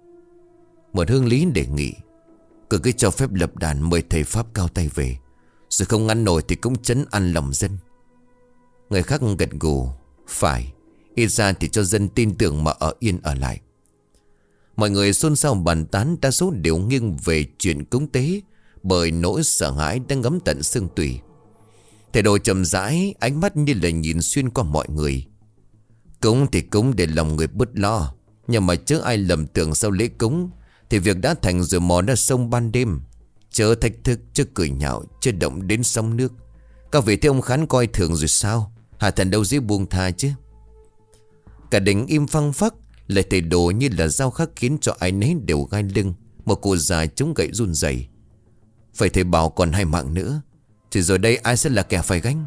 Speaker 1: Một hương lý đề nghị: cứ cho phép lập đàn mời thầy pháp cao tay về, rồi không ngăn nổi thì cũng trấn an lòng dân. Người khác gật gù: phải, ít ra thì cho dân tin tưởng mà ở yên ở lại. Mọi người xôn xao bàn tán, đa số đều nghiêng về chuyện cúng tế, bởi nỗi sợ hãi đang ngấm tận xương tủy. Thầy Đồ chậm rãi, ánh mắt như là nhìn xuyên qua mọi người: cúng thì cúng để lòng người bớt lo, nhưng mà chớ ai lầm tưởng sau lễ cúng thì việc đã thành rồi mò ra sông ban đêm. Chớ thách thức, chớ cười nhạo, chớ động đến sông nước. Các vị thấy ông Khán coi thường rồi sao? Hà Thần đâu dễ buông tha chứ? Cả đình im phăng phắc. Lời thầy Đồ như là dao khắc khiến cho ai nấy đều gai lưng. Một cụ già chống gậy run rẩy: phải thầy bảo còn 2 mạng nữa, thì rồi đây ai sẽ là kẻ phải gánh?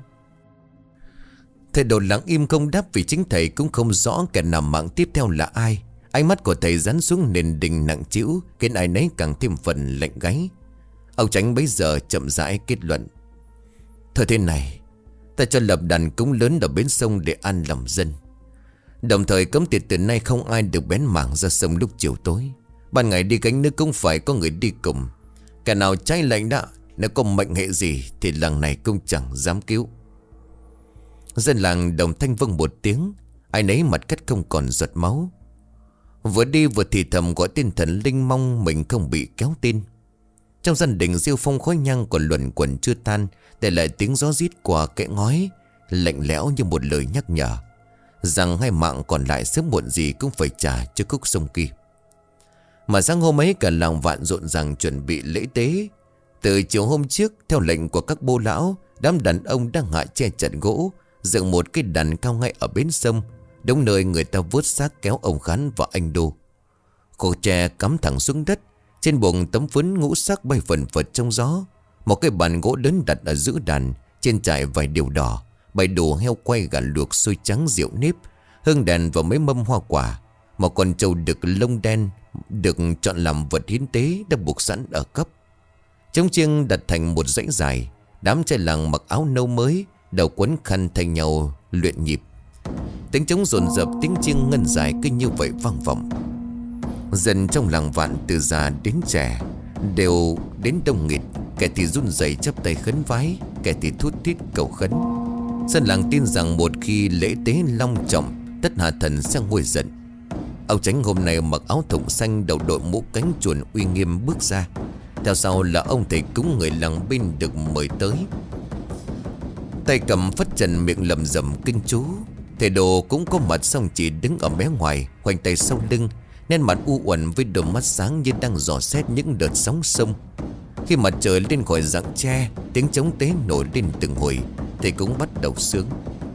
Speaker 1: Thầy Đồ lặng im không đáp, vì chính thầy cũng không rõ kẻ nằm mạng tiếp theo là ai. Ánh mắt của thầy dán xuống nền đình nặng trĩu, khiến ai nấy càng thêm phần lạnh gáy. Ông Chánh bấy giờ chậm rãi kết luận: thôi thế này, ta cho lập đàn cúng lớn ở bến sông để an lòng dân. Đồng thời cấm tiệt từ nay không ai được bén mảng ra sông lúc chiều tối. Ban ngày đi gánh nước cũng phải có người đi cùng. Kẻ nào trái lệnh đã, nếu có mệnh hệ gì thì làng này cũng chẳng dám cứu. Dân làng đồng thanh vâng một tiếng. Ai nấy mặt cắt không còn giọt máu. Vừa đi vừa thì thầm gọi tên thần linh, mong mình không bị kéo tên. Trong gia đình diêu phong khói nhang còn luẩn quẩn chưa tan, để lại tiếng gió rít qua kẽ ngói, lạnh lẽo như một lời nhắc nhở rằng 2 mạng còn lại sớm muộn gì cũng phải trả cho khúc sông kia. Mà sáng hôm ấy cả làng Vạn rộn ràng chuẩn bị lễ tế. Từ chiều hôm trước, theo lệnh của các bô lão, đám đàn ông đang hạ che chắn gỗ, dựng một cái đàn cao ngay ở bến sông, đúng nơi người ta vớt xác kéo ông Khán và anh Đô. Khổ tre cắm thẳng xuống đất, trên bụng tấm phấn ngũ sắc bay phần phật trong gió. Một cái bàn gỗ lớn đặt ở giữa đàn, trên trải vài điều đỏ, bày đồ heo quay, gà luộc, xôi trắng, rượu nếp, hương đèn và mấy mâm hoa quả. Một con trâu đực lông đen được chọn làm vật hiến tế đã buộc sẵn ở cấp. Trống chiêng đặt thành một dãy dài. Đám trai làng mặc áo nâu mới, đầu quấn khăn thay nhau luyện nhịp. Tiếng trống dồn dập, tiếng chiêng ngân dài cứ như vậy vang vọng. Dân trong làng Vạn từ già đến trẻ đều đến đông nghịt. Kẻ thì run rẩy chắp tay khấn vái, kẻ thì thút thít cầu khấn. Dân làng tin rằng một khi lễ tế long trọng, tất Hà Thần sẽ nguôi giận. Ông Chánh hôm nay mặc áo thụng xanh, đầu đội mũ cánh chuồn uy nghiêm bước ra. Theo sau là ông thầy cúng người làng bên được mời tới. Tay cầm phất trần, miệng lầm rầm kinh chú. Thầy đồ cũng có mặt, xong chỉ đứng ở mé ngoài, khoanh tay sau lưng, nên mặt u uẩn với đôi mắt sáng như đang dò xét những đợt sóng sông. Khi mặt trời lên khỏi rặng tre, tiếng trống tế nổi lên từng hồi. Thầy cũng bắt đầu sướng: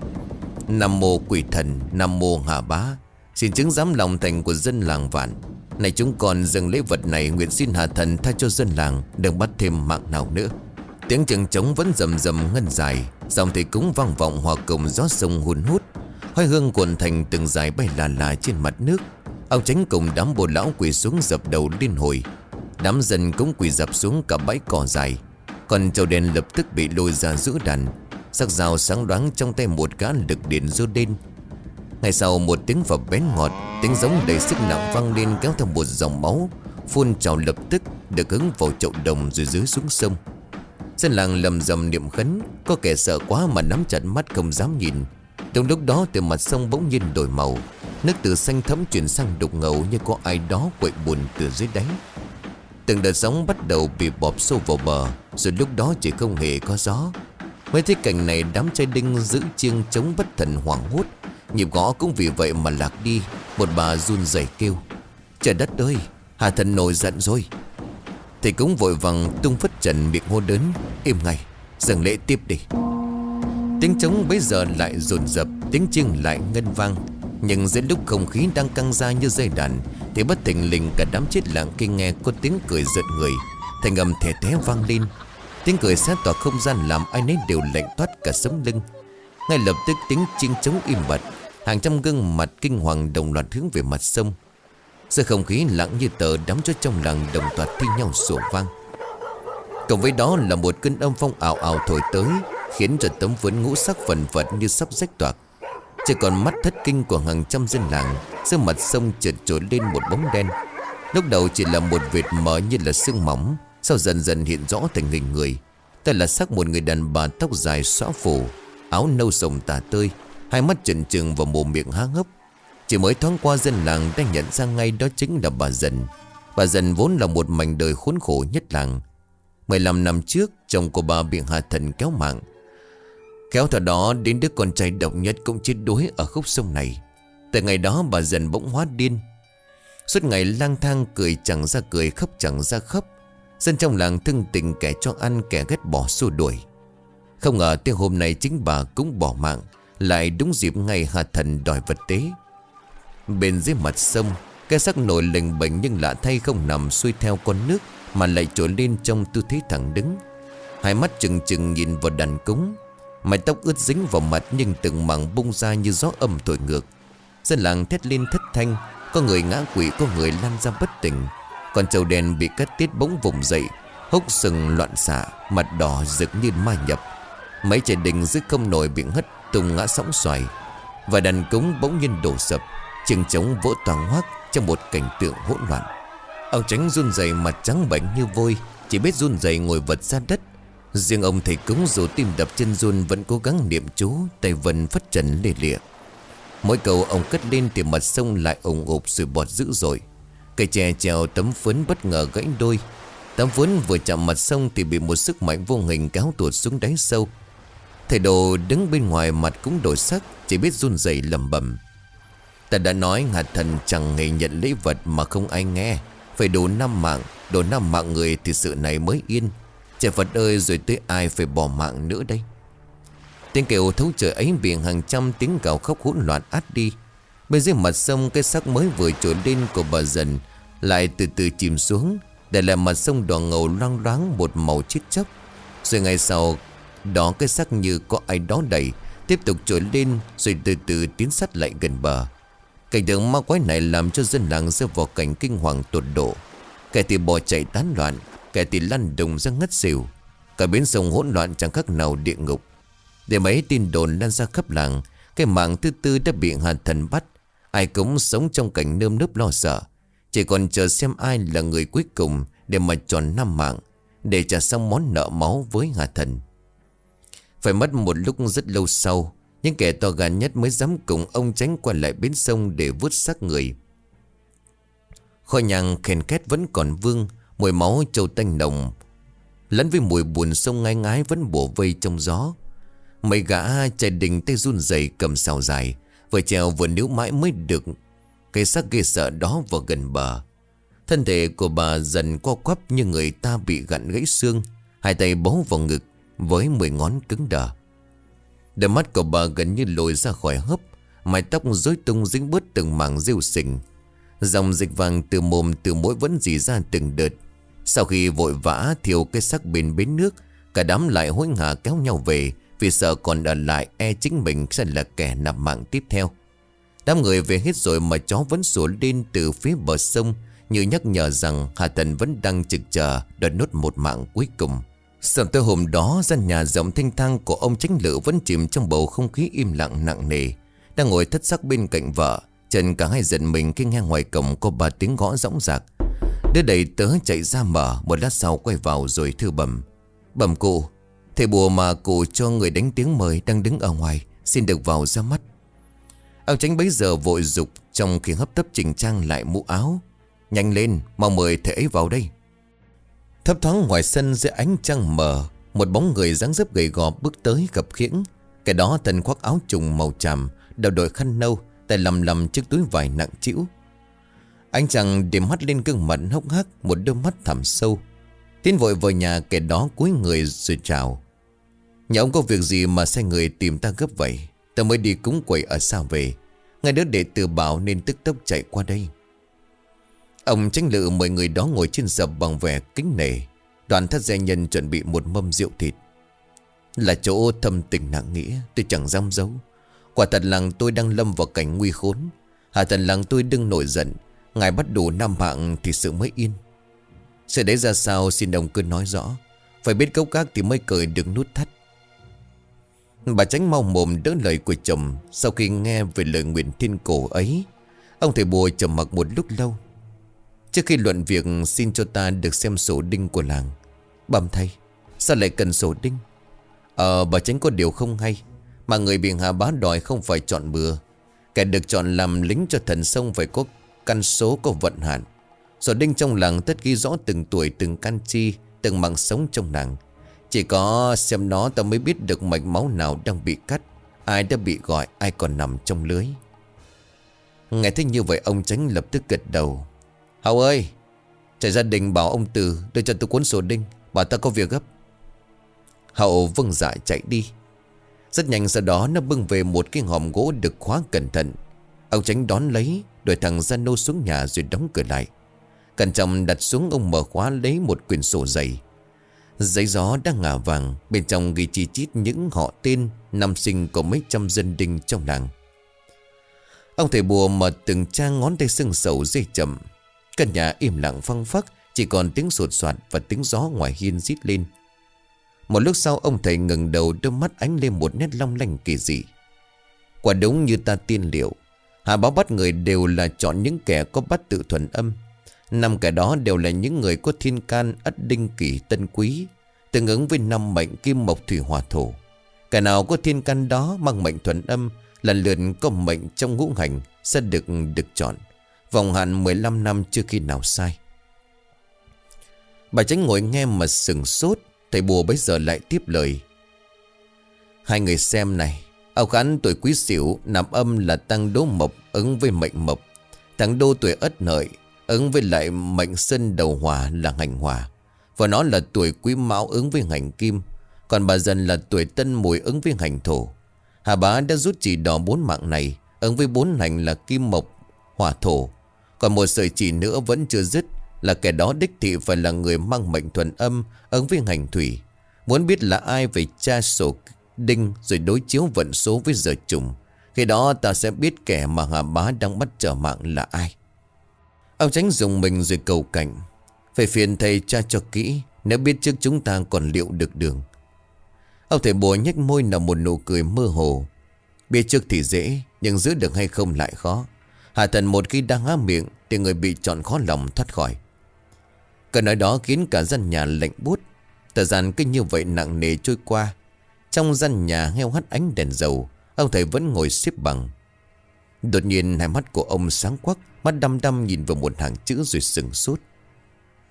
Speaker 1: Nam mô quỷ thần, Nam mô Hà Bá, xin chứng giám lòng thành của dân làng Vạn. Này chúng con dâng lễ vật này, nguyện xin Hà Thần tha cho dân làng, đừng bắt thêm mạng nào nữa. Tiếng chừng trống vẫn rầm rầm ngân dài. Dòng thầy cúng vang vọng hòa cùng gió sông hun hút. Khói hương cuồn thành từng dải bay là trên mặt nước. Ông Chánh cùng đám bồ lão quỳ xuống dập đầu liên hồi. Đám dân cũng quỳ dập xuống cả bãi cỏ dài. Còn chầu đèn lập tức bị lôi ra giữa đàn. Sắc dao sáng đoáng trong tay một gã lực điện rô đen. Ngay sau một tiếng phập bén ngọt, tiếng giống đầy sức nặng vang lên, kéo theo một dòng máu phun trào lập tức được hứng vào chậu đồng rồi dưới xuống sông. Dân làng lầm rầm niệm khấn. Có kẻ sợ quá mà nắm chặt mắt không dám nhìn. Trong lúc đó từ mặt sông bỗng nhiên đổi màu. Nước từ xanh thẫm chuyển sang đục ngầu, như có ai đó quậy buồn từ dưới đáy. Từng đợt sóng bắt đầu bị bọp sâu vào bờ. Rồi lúc đó chỉ không hề có gió. Mới thấy cảnh này, đám trai đinh giữ chiêng chống bất thần hoảng hốt. Nhịp gõ cũng vì vậy mà lạc đi. Một bà run rẩy kêu: Trời đất ơi, Hà Thần nổi giận rồi. Thầy cũng vội vàng tung phất trần, miệng hô đớn: Im ngay, dâng lễ tiếp đi. Tiếng trống bấy giờ lại dồn dập, tiếng chiêng lại ngân vang. Nhưng giữa lúc không khí đang căng ra như dây đàn, thì bất thình lình cả đám chết lặng khi nghe có tiếng cười giận người. Thành âm thè thé vang lên. Tiếng cười xé tỏa không gian làm ai nấy đều lạnh toát cả sống lưng. Ngay lập tức tiếng chiêng trống im bặt. Hàng trăm gương mặt kinh hoàng đồng loạt hướng về mặt sông. Giữa không khí lặng như tờ, đám chó trong làng đồng loạt thi nhau sủa vang. Cộng với đó là một cơn âm phong ảo ảo thổi tới, khiến cho tấm vốn ngũ sắc phần phật như sắp rách toạc. Chỉ còn mắt thất kinh của hàng trăm dân làng. Giữa mặt sông chợt trồi lên một bóng đen. Lúc đầu chỉ là một vệt mờ như là sương mỏng, sau dần dần hiện rõ thành hình người. Đó là xác một người đàn bà tóc dài xõa phủ, áo nâu sồng tả tơi, hai mắt trừng trừng và mồm miệng há hốc. Chỉ mới thoáng qua dân làng đã nhận ra ngay đó chính là bà Dần. Bà Dần vốn là một mảnh đời khốn khổ nhất làng. 15 năm trước, chồng của bà bị Hà Thần kéo mạng. Kéo theo đó đến đứa con trai độc nhất cũng chết đuối ở khúc sông này. Từ ngày đó bà Dần bỗng hóa điên. Suốt ngày lang thang, cười chẳng ra cười, khóc chẳng ra khóc. Dân trong làng thương tình, kẻ cho ăn kẻ ghét bỏ xua đuổi. Không ngờ tới hôm nay chính bà cũng bỏ mạng, lại đúng dịp ngày Hà Thần đòi vật tế. Bên dưới mặt sông, cái xác nổi lềnh bềnh nhưng lạ thay không nằm xuôi theo con nước, mà lại trồi lên trong tư thế thẳng đứng. Hai mắt trừng trừng nhìn vào đàn cúng. Mái tóc ướt dính vào mặt nhưng từng mảng bung ra như gió âm thổi ngược. Dân làng thét lên thất thanh. Có người ngã quỵ, có người lăn ra bất tỉnh. Còn trầu đèn bị cắt tiết bỗng vùng dậy, hốc sừng loạn xạ, mặt đỏ rực như ma nhập. Mấy trẻ đình dưới không nổi bị hất tung ngã sóng xoài. Và đàn cúng bỗng nhiên đổ sập, chiêng trống vỗ toang hoác trong một cảnh tượng hỗn loạn. Ông Chánh run rẩy, mặt trắng bệch như vôi, chỉ biết run rẩy ngồi vật ra đất. Riêng ông thầy cúng dù tim đập chân run vẫn cố gắng niệm chú, tay vần phất trần lê lịa. Mỗi câu ông cất lên thì mặt sông lại ủng ụp sủi bọt dữ dội. Cây tre treo tấm phấn bất ngờ gãy đôi. Tấm phấn vừa chạm mặt sông thì bị một sức mạnh vô hình kéo tuột xuống đáy sâu. Thầy đồ đứng bên ngoài mặt cũng đổi sắc, chỉ biết run rẩy lẩm bẩm: Ta đã nói Hà Thần chẳng hề nhận lễ vật mà không ai nghe. Phải đổ 5 mạng người thì sự này mới yên. Trời Phật ơi, rồi tới ai phải bỏ mạng nữa đây? Tiếng kêu thấu trời ấy bị hàng trăm tiếng gào khóc hỗn loạn át đi. Bên dưới mặt sông, cái xác mới vừa trồi lên của bà Dần lại từ từ chìm xuống, để lại mặt sông đỏ ngầu loang loáng một màu chết chóc. Rồi ngày sau đó, cái xác như có ai đó đẩy tiếp tục trồi lên, rồi từ từ tiến sát lại gần bờ. Cảnh tượng ma quái này làm cho dân làng rơi vào cảnh kinh hoàng tột độ. Kẻ thì bỏ chạy tán loạn, kẻ thì lăn đùng ra ngất xỉu. Cả bến sông hỗn loạn chẳng khác nào địa ngục. Để mấy tin đồn lan ra khắp làng, cái mạng thứ tư đã bị Hà Thần bắt. Ai cũng sống trong cảnh nơm nớp lo sợ, chỉ còn chờ xem ai là người cuối cùng để mà tròn 5 mạng, để trả xong món nợ máu với Hà Thần. Phải mất một lúc rất lâu sau, những kẻ to gan nhất mới dám cùng ông Chánh quay lại bến sông để vớt xác người. Khói nhang khen két vẫn còn vương, Mùi máu trâu tanh nồng lẫn với mùi buồn sông ngai ngái vẫn bủa vây trong gió. Mấy gã chạy đình tay run rẩy cầm sào dài, vừa trèo vừa níu mãi mới được cái xác ghê sợ đó vào gần bờ. Thân thể của bà dần co quắp như người ta bị gặn gãy xương, hai tay bấu vào ngực với 10 ngón cứng đờ. Đôi mắt của bà gần như lồi ra khỏi hốc, mái tóc rối tung dính bớt từng mảng rêu sình. Dòng dịch vàng từ mồm từ mũi vẫn rỉ ra từng đợt. Sau khi vội vã thiêu cái xác bên bến nước, cả đám lại hối hả kéo nhau về, vì sợ còn ở lại chính mình sẽ là kẻ nạp mạng tiếp theo. Đám người về hết rồi mà chó vẫn sủa lên từ phía bờ sông, như nhắc nhở rằng Hà Thần vẫn đang trực chờ đợi nốt một mạng cuối cùng. Sớm tới hôm đó, gian nhà rộng thanh thang của ông Chánh Lự vẫn chìm trong bầu không khí im lặng nặng nề. Đang ngồi thất sắc bên cạnh vợ, Trần cả hai giận mình khi nghe ngoài cổng có 3 tiếng gõ dõng dạc. Đứa đầy tớ chạy ra mở, một lát sau quay vào rồi thưa bẩm: "Bẩm cụ, thầy bùa mà cụ cho người đánh tiếng mời đang đứng ở ngoài, xin được vào ra mắt." Ông Chánh bấy giờ vội dục trong khi hấp tấp chỉnh trang lại mũ áo: "Nhanh lên, mau mời thầy ấy vào đây." Thấp thoáng ngoài sân dưới ánh trăng mờ, một bóng người dáng dấp gầy gò bước tới khập khiễng. Cái đó thân khoác áo trùng màu tràm, đầu đội khăn nâu, tay lầm lầm chiếc túi vải nặng trĩu. Ánh trăng điểm mắt lên gương mặt hốc hác, một đôi mắt thẳm sâu. Tiến vội vào nhà, kẻ đó cúi người rồi chào: "Nhà ông có việc gì mà sai người tìm ta gấp vậy? Ta mới đi cúng quẩy ở xa về, ngay đứa đệ tử bảo nên tức tốc chạy qua đây." Ông Chánh Lự mời người đó ngồi trên sập bằng vẻ kính nể. Đoàn thất gia nhân chuẩn bị một mâm rượu thịt. "Là chỗ thâm tình nặng nghĩa, tôi chẳng dám giấu. Quả thật làng tôi đang lâm vào cảnh nguy khốn. Hà thần làng tôi đừng nổi giận, ngài bắt đủ 5 mạng thì sự mới yên. Sự đấy ra sao xin ông cứ nói rõ. Phải biết gốc gác thì mới cởi được nút thắt." Bà Chánh mau mồm đỡ lời của chồng. Sau khi nghe về lời nguyền thiên cổ ấy, ông thầy bùa trầm mặc một lúc lâu. Trước khi luận việc, xin cho ta được xem sổ đinh của làng. "Bẩm thầy, sao lại cần sổ đinh?" Bà Chánh có điều không hay. Mà người bị Hà Bá đòi không phải chọn bừa. Kẻ được chọn làm lính cho thần sông phải có căn số, có vận hạn. Sổ đinh trong làng tất ghi rõ từng tuổi, từng căn chi, từng mạng sống trong làng. Chỉ có xem nó ta mới biết được mạch máu nào đang bị cắt, ai đã bị gọi, ai còn nằm trong lưới. Nghe thấy như vậy, ông Chánh lập tức gật đầu: "Hậu ơi, chạy gia đình bảo ông Từ đưa cho tôi cuốn sổ đinh, bảo ta có việc gấp." Hậu vâng dạ chạy đi. Rất nhanh sau đó nó bưng về một cái hòm gỗ được khóa cẩn thận. Ông Chánh đón lấy, đuổi thằng Gia Nô xuống nhà rồi đóng cửa lại. Cẩn trọng đặt xuống, ông mở khóa lấy một quyển sổ dày. Giấy gió đang ngả vàng, bên trong ghi chi chít những họ tên, năm sinh của mấy trăm dân đinh trong làng. Ông thầy bùa mở từng trang, ngón tay sưng sầu dây chậm. Căn nhà im lặng phăng phắc, chỉ còn tiếng sột soạt và tiếng gió ngoài hiên rít lên. Một lúc sau, ông thầy ngẩng đầu, đôi mắt ánh lên một nét long lanh kỳ dị. Quả đúng như ta tiên liệu, Hà Báo bắt người đều là chọn những kẻ có bát tự thuần âm. 5 kẻ đó đều là những người có thiên can Ất Đinh Kỷ Tân Quý, tương ứng với 5 mệnh kim mộc thủy hỏa thổ. Kẻ nào có thiên can đó mang mệnh thuần âm, lần lượt có mệnh trong ngũ hành sẽ được chọn. Vòng hạn 15 năm chưa khi nào sai. Bà Chánh ngồi nghe mà sừng sốt. Thầy bùa bấy giờ lại tiếp lời: "Hai người xem này, ông Khánh tuổi Quý Sửu nạp âm là tăng đố mộc ứng với mệnh mộc. Thằng Đô tuổi Ất Hợi ứng với lại mệnh Sơn đầu hỏa là hành hỏa. Và nó là tuổi Quý Mão ứng với hành kim. Còn bà Dần là tuổi Tân Mùi ứng với hành thổ. Hà Bá đã rút chỉ đỏ 4 mạng này, ứng với 4 hành là kim mộc hỏa thổ. Còn một sợi chỉ nữa vẫn chưa dứt, là kẻ đó đích thị phải là người mang mệnh thuần âm ứng với hành thủy. Muốn biết là ai phải tra sổ đinh rồi đối chiếu vận số với giờ trùng. Khi đó ta sẽ biết kẻ mà Hà Bá đang bắt trở mạng là ai." Ông Chánh dùng mình rồi cầu cảnh: "Phải phiền thầy tra cho kỹ, nếu biết trước chúng ta còn liệu được đường." Ông thầy bùa nhếch môi nở một nụ cười mơ hồ: "Biết trước thì dễ, nhưng giữ được hay không lại khó. Hà thần một khi đang há miệng thì người bị chọn khó lòng thoát khỏi." Câu nói đó khiến cả gian nhà lạnh buốt. Thời gian cứ như vậy nặng nề trôi qua. Trong gian nhà heo hắt ánh đèn dầu, ông thầy vẫn ngồi xếp bằng. Đột nhiên hai mắt của ông sáng quắc, mắt đăm đăm nhìn vào một hàng chữ rồi sừng sốt.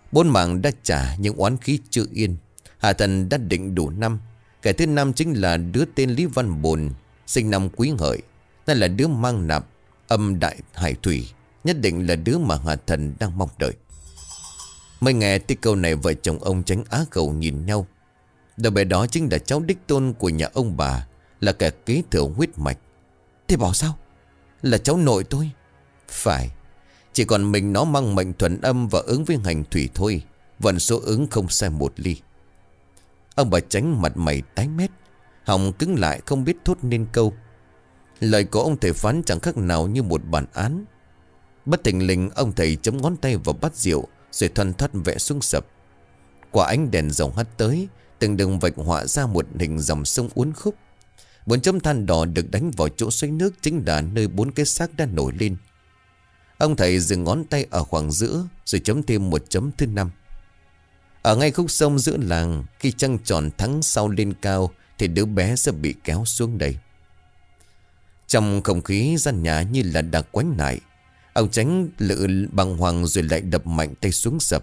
Speaker 1: 4 mạng đã trả nhưng oán khí chưa yên. Hạ thần đã định đủ năm. Kẻ thứ năm chính là đứa tên Lý Văn Bồn, sinh năm Quý Hợi. Đây là đứa mang nạp âm đại hải thủy, nhất định là đứa mà Hạ thần đang mong đợi. Mới nghe tới câu này, vợ chồng ông Chánh á khẩu nhìn nhau. Đứa bé đó chính là cháu đích tôn của nhà ông bà, là kẻ kế thừa huyết mạch. Thế bảo sao? Là cháu nội tôi? Phải. Chỉ còn mình nó mang mệnh thuần âm và ứng với hành thủy thôi. Vận số ứng không sai một ly. Ông bà Chánh mặt mày tái mét, họng cứng lại không biết thốt nên câu. Lời của ông thầy phán chẳng khác nào như một bản án. Bất thình lình ông thầy chấm ngón tay vào bát rượu, rồi thoăn thoắt vẽ xuống sập. Qua ánh đèn dòng hắt tới, từng đường vạch họa ra một hình dòng sông uốn khúc. 4 chấm than đỏ được đánh vào chỗ xoáy nước chính là nơi 4 cái xác đã nổi lên. Ông thầy dừng ngón tay ở khoảng giữa, rồi chấm thêm một chấm thứ 5. Ở ngay khúc sông giữa làng, khi trăng tròn thắng sau lên cao, thì đứa bé sẽ bị kéo xuống đây. Trong không khí gian nhà như là đã quánh lại, ông Chánh lự bàng hoàng rồi lại đập mạnh tay xuống sập.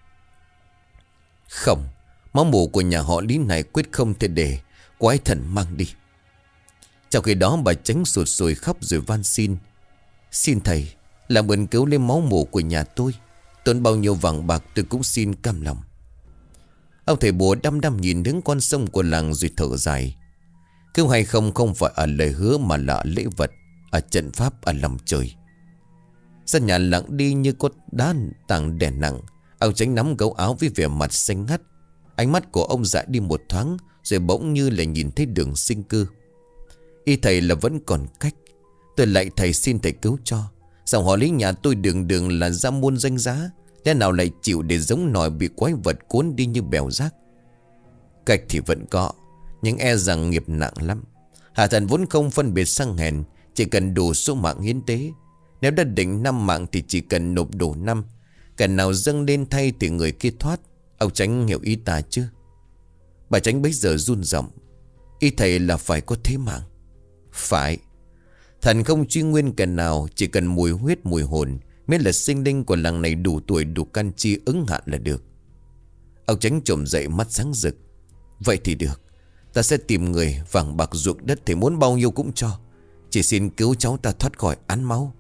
Speaker 1: Không, máu mủ của nhà họ Lý này quyết không thể để quái thần mang đi. Trong khi đó bà Chánh sụt sùi khóc rồi van xin. Xin thầy, làm ơn cứu lấy máu mủ của nhà tôi. Tốn bao nhiêu vàng bạc tôi cũng xin cam lòng. Ông thầy bùa đăm đăm nhìn đứng con sông của làng rồi thở dài. Cứu hay không phải ở lời hứa mà là ở lễ vật, ở trận pháp, ở lòng trời. Gian nhà lặng đi như có đá tảng đè nặng. Ông Chánh nắm gấu áo với vẻ mặt xanh ngắt. Ánh mắt của ông dại đi một thoáng, rồi bỗng như là nhìn thấy đường sinh cơ. Y thầy là vẫn còn cách. Tôi lại thầy xin thầy cứu cho. Dòng họ Lý nhà tôi đường đường là ra môn danh giá, lẽ nào lại chịu để giống nòi bị quái vật cuốn đi như bèo rác. Cách thì vẫn có, nhưng e rằng nghiệp nặng lắm. Hạ thần vốn không phân biệt sang hèn, chỉ cần đủ số mạng hiến tế. Nếu đã định 5 mạng thì chỉ cần nộp đủ 5. Kẻ nào dâng lên thay thì người kia thoát. Ông Chánh hiểu ý ta chứ? Bà Chánh bấy giờ run giọng. Ý thầy là phải có thế mạng? Phải. Thần không truy nguyên kẻ nào, chỉ cần mùi huyết mùi hồn, miễn là sinh linh của làng này đủ tuổi đủ căn chi ứng hạn là được. Ông Chánh trồm dậy mắt sáng rực. Vậy thì được, ta sẽ tìm người, vàng bạc ruộng đất thì muốn bao nhiêu cũng cho. Chỉ xin cứu cháu ta thoát khỏi án máu.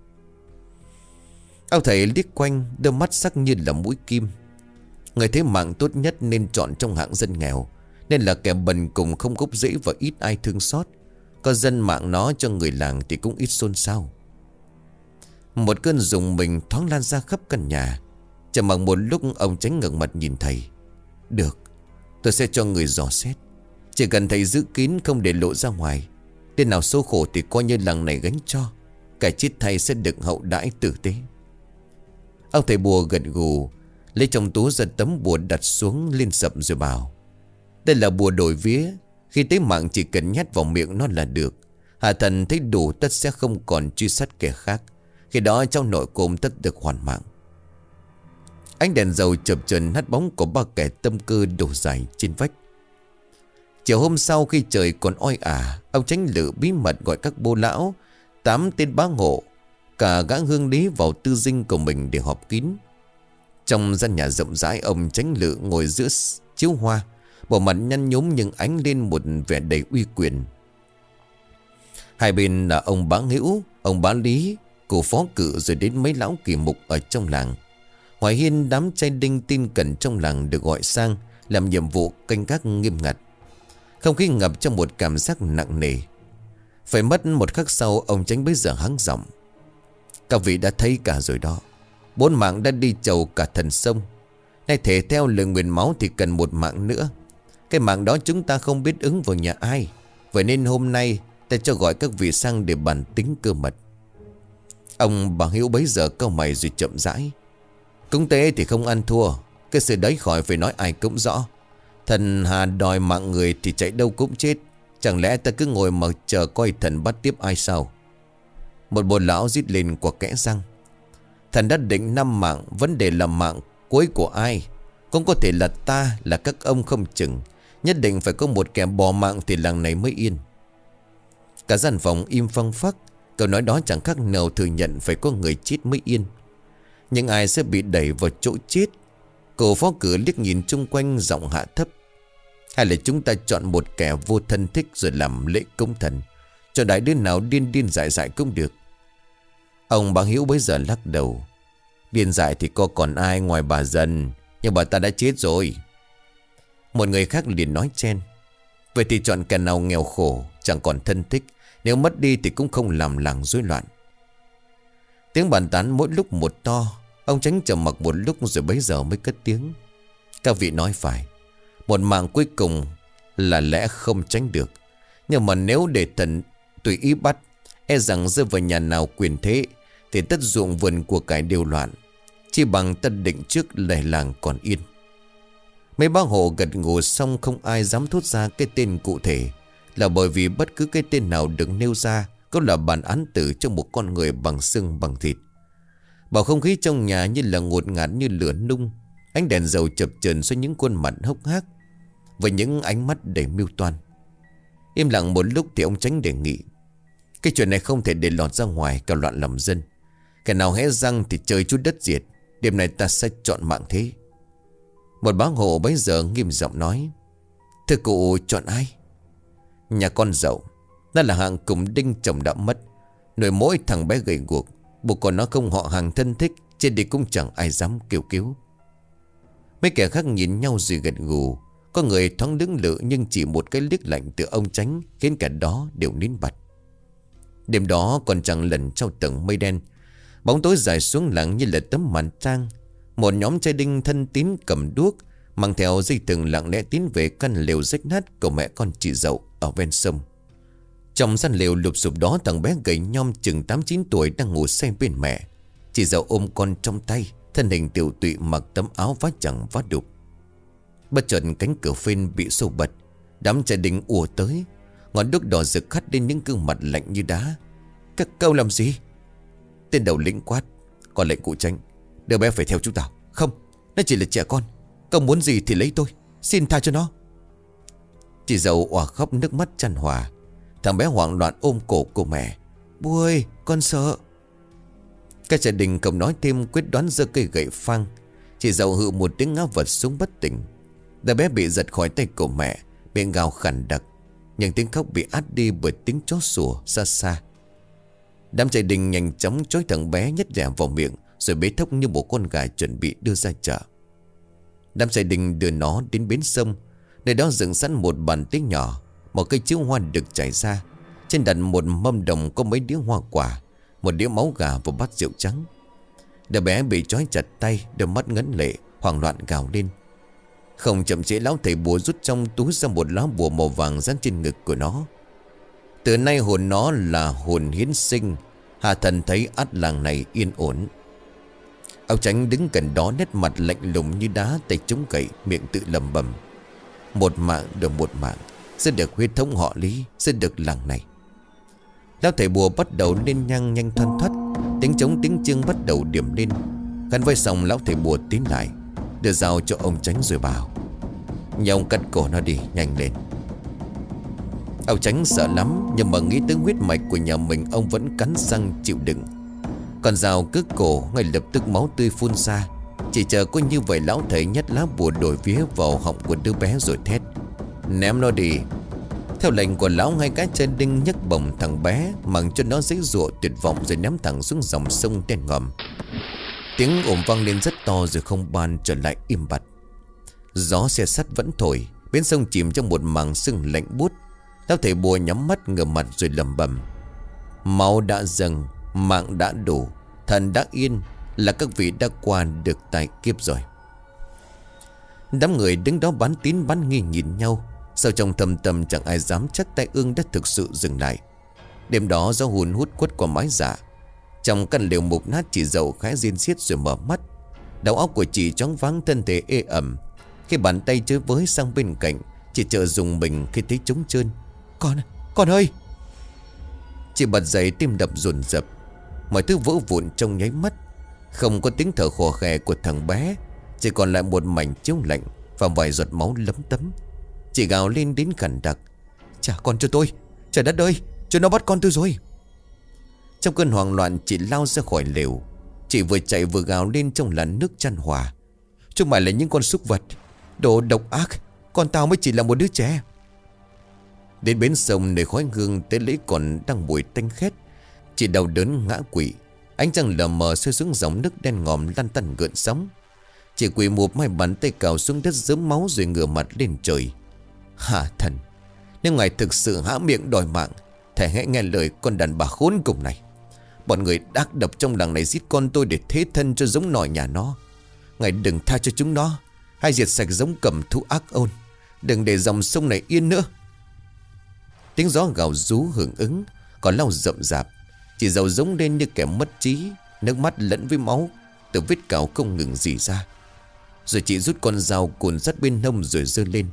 Speaker 1: Ông thầy liếc quanh, đôi mắt sắc như là mũi kim. Người thấy mạng tốt nhất nên chọn trong hạng dân nghèo, nên là kẻ bần cùng không gốc rễ và ít ai thương xót. Có dân mạng nó cho người làng thì cũng ít xôn xao. Một cơn rùng mình thoáng lan ra khắp căn nhà. Chẳng bằng một lúc ông Chánh ngẩng mặt nhìn thầy. Được, tôi sẽ cho người dò xét. Chỉ cần thầy giữ kín không để lộ ra ngoài. Đến nào số khổ thì coi như làng này gánh cho. Cái chết thầy sẽ được hậu đãi tử tế. Ông thầy bùa gật gù, lấy trong túi ra tấm bùa đặt xuống lên sập rồi bảo. Đây là bùa đổi vía. Khi tới mạng chỉ cần nhét vào miệng nó là được. Hạ thần thấy đủ tất sẽ không còn truy sát kẻ khác. Khi đó trong nội côm tất được hoàn mạng. Ánh đèn dầu chập chờn hắt bóng của 3 kẻ tâm cơ đổ dài trên vách. Chiều hôm sau khi trời còn oi ả, ông Chánh Lự bí mật gọi các bô lão, 8 tên bá ngộ, cả gã hương lý vào tư dinh của mình để họp kín. Trong gian nhà rộng rãi, ông Chánh Lự ngồi giữa chiếu hoa, bộ mặt nhăn nhúm nhưng ánh lên một vẻ đầy uy quyền. Hai bên là ông Bá Hữu, ông Bá Lý, cụ Phó Cự, rồi đến mấy lão kỳ mục ở trong làng. Ngoài hiên, đám trai đinh tin cẩn trong làng được gọi sang làm nhiệm vụ canh gác nghiêm ngặt. Không khí ngập trong một cảm giác nặng nề. Phải mất một khắc sau, ông Chánh bấy giờ hắng giọng. Các vị đã thấy cả rồi đó. 4 mạng đã đi chầu cả thần sông. Nay thể theo lời nguyền máu thì cần 1 mạng nữa. Cái mạng đó chúng ta không biết ứng vào nhà ai. Vậy nên hôm nay ta cho gọi các vị sang để bàn tính cơ mật. Ông Bà Hiếu bấy giờ cau mày rồi chậm rãi. Cúng tế thì không ăn thua. Cái sự đấy khỏi phải nói ai cũng rõ. Thần hà đòi mạng người thì chạy đâu cũng chết. Chẳng lẽ ta cứ ngồi mà chờ coi thần bắt tiếp ai sao? Một bồ lão rít lên qua kẽ răng. Thần đã định 5 mạng. Vấn đề là mạng cuối của ai? Cũng có thể là ta, là các ông không chừng. Nhất định phải có một kẻ bỏ mạng thì làng này mới yên. Cả gian phòng im phăng phắc. Câu nói đó chẳng khác nào thừa nhận phải có người chết mới yên. Nhưng ai sẽ bị đẩy vào chỗ chết? Cô phó cửa liếc nhìn chung quanh, giọng hạ thấp: hay là chúng ta chọn một kẻ vô thân thích rồi làm lễ cúng thần, cho đại đứa nào điên điên dại dại cũng được. Ông bá Hiếu bấy giờ lắc đầu: điên dại thì có còn ai ngoài bà Dần, nhưng bà ta đã chết rồi. Một người khác liền nói chen: vậy thì chọn kẻ nào nghèo khổ, chẳng còn thân thích, nếu mất đi thì cũng không làm làng rối loạn. Tiếng bàn tán mỗi lúc một to. Ông Chánh trầm mặc một lúc rồi bấy giờ mới cất tiếng: các vị nói phải, một mạng cuối cùng là lẽ không tránh được. Nhưng mà nếu để thần tùy ý bắt, e rằng rơi vào nhà nào quyền thế thì tất ruộng vườn của cải đều loạn. Chỉ bằng ta định trước để làng còn yên. Mấy bác hộ gật gù xong không ai dám thốt ra cái tên cụ thể, là bởi vì bất cứ cái tên nào được nêu ra cũng là bản án tử cho một con người bằng xương bằng thịt. Bầu không khí trong nhà như là ngột ngạt như lửa nung. Ánh đèn dầu chập chờn xuống những khuôn mặt hốc hác với những ánh mắt đầy mưu toan. Im lặng một lúc thì ông Chánh đề nghị: cái chuyện này không thể để lọt ra ngoài, cả loạn lòng dân. Kẻ nào hé răng thì trời chút đất diệt. Đêm này ta sẽ chọn mạng thế. Một bác hộ bấy giờ nghiêm giọng nói: thưa cụ, chọn ai? Nhà con dậu. Nó là hạng cùng đinh chồng đã mất, nuôi mỗi thằng bé gầy guộc, buộc còn nó không họ hàng thân thích, trên đi cũng chẳng ai dám kêu cứu. Mấy kẻ khác nhìn nhau rồi gật gù. Có người thoáng đứng lự, nhưng chỉ một cái liếc lạnh từ ông Chánh khiến cả đó đều nín bặt. Đêm đó còn chẳng lần trong tầng mây đen, bóng tối dài xuống lặng như là tấm màn trang. Một nhóm trai đinh thân tín cầm đuốc, mang theo dây thừng lặng lẽ tiến về căn lều rách nát của mẹ con chị Dậu ở ven sông. Trong gian lều lụp xụp đó, thằng bé gầy nhom chừng 8-9 tuổi đang ngủ say bên mẹ. Chị Dậu ôm con trong tay, thân hình tiểu tụy mặc tấm áo vá chẳng vá đục. Bất chợt cánh cửa phên bị xô bật, đám trai đinh ùa tới, ngọn đuốc đỏ rực hắt lên những gương mặt lạnh như đá. Các cậu làm gì? Tên đầu lĩnh quát: còn lệnh cụ Chánh, đứa bé phải theo chúng ta. Không, nó chỉ là trẻ con. Cậu muốn gì thì lấy tôi, xin tha cho nó. Chị Dậu òa khóc nước mắt chan hòa. Thằng bé hoảng loạn ôm cổ của mẹ: bố ơi, con sợ. Các gia đình không nói thêm, quyết đoán giơ cây gậy phang. Chị Dậu hự một tiếng ngã vật xuống bất tỉnh. Đứa bé bị giật khỏi tay của mẹ, miệng gào khản đặc, nhưng tiếng khóc bị át đi bởi tiếng chó sủa xa xa. Đám gia đình nhanh chóng trói thằng bé nhét nhẹ vào miệng, rồi bế thốc như một con gà chuẩn bị đưa ra chợ. Đám gia đình đưa nó đến bến sông, nơi đó dựng sẵn một bàn tiệc nhỏ. Một cây chiếu hoa được trải ra, trên đặt một mâm đồng có mấy đĩa hoa quả, một đĩa máu gà và bát rượu trắng. Đứa bé bị trói chặt tay, đôi mắt ngấn lệ, hoảng loạn gào lên. Không chậm trễ, lão thầy bùa rút trong túi ra một lá bùa màu vàng dán trên ngực của nó. Từ nay hồn nó là hồn hiến sinh, hạ thần thấy ắt làng này yên ổn. Ông Chánh đứng gần đó, nét mặt lạnh lùng như đá, tay chống gậy, miệng tự lẩm bẩm: một mạng được một mạng, sẽ được huyết thống họ Lý, sẽ được làng này. Lão thầy bùa bắt đầu lên nhang nhanh thoăn thoắt, tiếng trống tiếng chiêng bắt đầu điểm lên. Gắn vai xong, lão thầy bùa tiến lại, đưa dao cho ông Chánh rồi bảo: nhà ông cắt cổ nó đi, nhanh lên. Ông Chánh sợ lắm, nhưng mà nghĩ tới huyết mạch của nhà mình, ông vẫn cắn răng chịu đựng. Còn dao cướp cổ, ngay lập tức máu tươi phun ra. Chỉ chờ có như vậy, lão thầy nhét lá bùa đổi vía vào họng của đứa bé rồi thét: ném nó đi. Theo lệnh của lão, ngay cái chân đinh nhấc bổng thằng bé, mặc cho nó giãy giụa tuyệt vọng, rồi ném thẳng xuống dòng sông đen ngòm. Tiếng ồn vang lên rất to, rồi không ban trở lại im bặt. Gió xe sắt vẫn thổi, bến sông chìm trong một màn sương lạnh buốt. Lão thầy bùa nhắm mắt ngửa mặt rồi lẩm bẩm: máu đã dâng, mạng đã đủ, thần đã yên, là các vị đã qua được tai kiếp rồi. Đám người đứng đó bán tín bán nghi nhìn nhau. Sau trong thầm thầm chẳng ai dám chắc tai ương đã thực sự dừng lại. Đêm đó gió hùn hút quất qua mái dạ. Trong căn lều mục nát, chị Dậu khá riêng xiết rồi mở mắt. Đầu óc của chị choáng váng, thân thể ê ẩm. Khi bàn tay chơi với sang bên cạnh, chị chợt dùng mình khi thấy trống trơn. Con ơi! Chị bật dậy, tim đập dồn dập. Mọi thứ vỡ vụn trong nháy mắt. Không có tiếng thở khò khè của thằng bé, chỉ còn lại một mảnh chiếu lạnh và vài giọt máu lấm tấm. Chị gào lên đến khản đặc: trả con cho tôi! Trời đất ơi, chúng nó bắt con tôi rồi! Trong cơn hoảng loạn, chị lao ra khỏi lều. Chị vừa chạy vừa gào lên trong làn nước chan hòa: Chúng mày là những con súc vật, đồ độc ác. Còn tao mới chỉ là một đứa trẻ. Đến bến sông nơi khói hương tế lễ còn đang mùi tanh khét, chị đau đớn ngã quỵ. Ánh trăng lờ mờ rơi xuống dòng nước đen ngòm lăn tăn gợn sóng. Chị quỳ một hai bàn tay cào xuống đất rớm máu rồi ngửa mặt lên trời. Hà thần, nếu ngài thực sự há miệng đòi mạng, thầy hãy nghe lời con đàn bà khốn cùng này. Bọn người đắc độc trong làng này giết con tôi để thế thân cho giống nòi nhà nó. Ngài đừng tha cho chúng nó, hay diệt sạch giống cầm thú ác ôn. Đừng để dòng sông này yên nữa. Tiếng gió gào rú hưởng ứng, còn lau rậm rạp. Chị dâu giống lên như kẻ mất trí, nước mắt lẫn với máu từ vết cào không ngừng rỉ ra. Rồi chị rút con dao cùn sắt bên hông rồi giơ lên.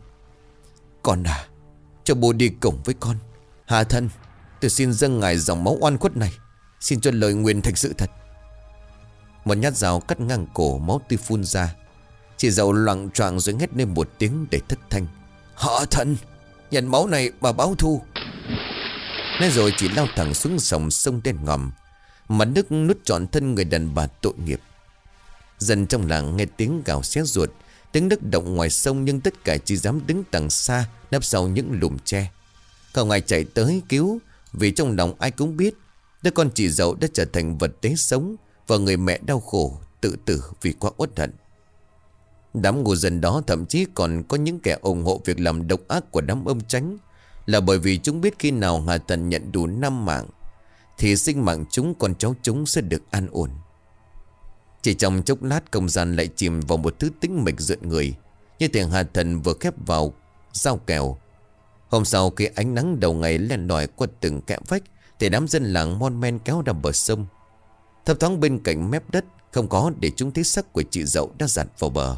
Speaker 1: Con à, cho bố đi cổng với con. Hà thân, tôi xin dâng ngài dòng máu oan khuất này, xin cho lời nguyền thành sự thật. Một nhát dao cắt ngang cổ, máu tươi phun ra. Chị dâu loạng choạng rồi hét lên một tiếng để thất thanh. Hà thân, nhận máu này mà báo thù. Nói rồi chị lao thẳng xuống sông đen ngòm. Mặt nước nuốt trọn thân người đàn bà tội nghiệp. Dân trong làng nghe tiếng gào xé ruột, tiếng nước động ngoài sông, nhưng tất cả chỉ dám đứng đằng xa nấp sau những lùm tre. Không ai chạy tới cứu, vì trong lòng ai cũng biết đứa con chị dâu đã trở thành vật tế sống, và người mẹ đau khổ tự tử vì quá uất hận. Đám ngô dân đó thậm chí còn có những kẻ ủng hộ việc làm độc ác của đám ông Tránh, là bởi vì chúng biết khi nào Hà Thần nhận đủ 5 mạng thì sinh mạng chúng, con cháu chúng sẽ được an ổn. Chỉ trong chốc lát không gian lại chìm vào một thứ tĩnh mịch rợn người, như thể Hà Thần vừa khép vào dao kèo. Hôm sau khi ánh nắng đầu ngày len lỏi qua từng kẽ vách, thì đám dân làng mon men kéo ra bờ sông. Thấp thoáng bên cạnh mép đất không có để chúng thấy xác của chị dậu đã dạt vào bờ.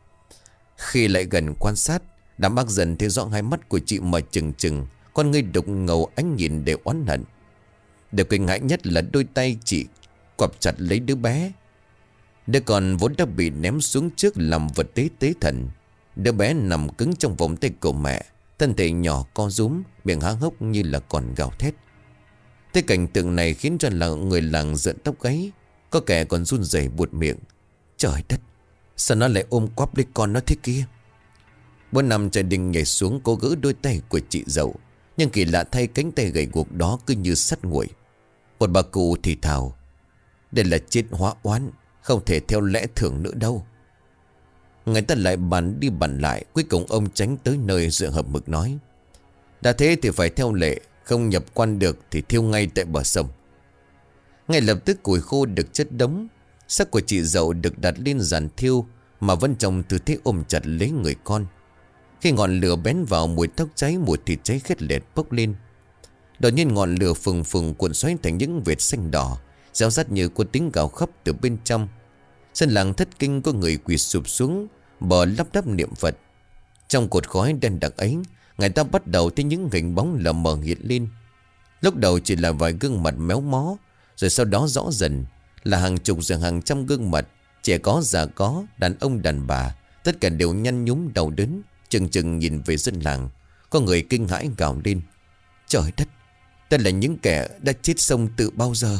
Speaker 1: Khi lại gần quan sát, đám bác dần thấy rõ hai mắt của chị mở trừng trừng, con ngươi đục ngầu ánh nhìn để oán hận. Điều kinh hãi nhất là đôi tay chị quặp chặt lấy đứa bé. Đứa con vốn đã bị ném xuống trước làm vật tế thần. Đứa bé nằm cứng trong vòng tay của mẹ, thân thể nhỏ co rúm, miệng há hốc như là còn gào thét. Thế cảnh tượng này khiến cho người làng rợn tóc gáy, có kẻ còn run rẩy buột miệng. Trời đất, sao nó lại ôm quắp lấy con nó thế kia? Bữa năm trai Đinh nhảy xuống cố gỡ đôi tay của chị dậu, nhưng kỳ lạ thay cánh tay gầy guộc đó cứ như sắt nguội. Một bà cụ thì thào: đây là chết hóa oán, không thể theo lẽ thường nữa đâu. Người ta lại bàn đi bàn lại, cuối cùng ông Tránh tới nơi rồi hợp mực nói: đã thế thì phải theo lệ, không nhập quan được thì thiêu ngay tại bờ sông. Ngay lập tức củi khô được chất đống, xác của chị dậu được đặt lên giàn thiêu, mà vẫn trong tư thế ôm chặt lấy người con. Khi ngọn lửa bén vào, mùi tóc cháy, mùi thịt cháy khét lẹt bốc lên. Đột nhiên ngọn lửa phừng phừng cuộn xoáy thành những vệt xanh đỏ, réo rắt như có tiếng gào khóc từ bên trong. Dân làng thất kinh, có người quỳ sụp xuống bờ lắp đắp niệm Phật. Trong cột khói đen đặc ấy, người ta bắt đầu thấy những hình bóng lờ mờ hiện lên. Lúc đầu chỉ là vài gương mặt méo mó, rồi sau đó rõ dần là hàng chục rồi hàng trăm gương mặt, trẻ có già có, đàn ông đàn bà, tất cả đều nhăn nhúm đau đớn, chừng chừng nhìn về dân làng. Có người kinh hãi gào lên: trời đất, đây là những kẻ đã chết sông từ bao giờ.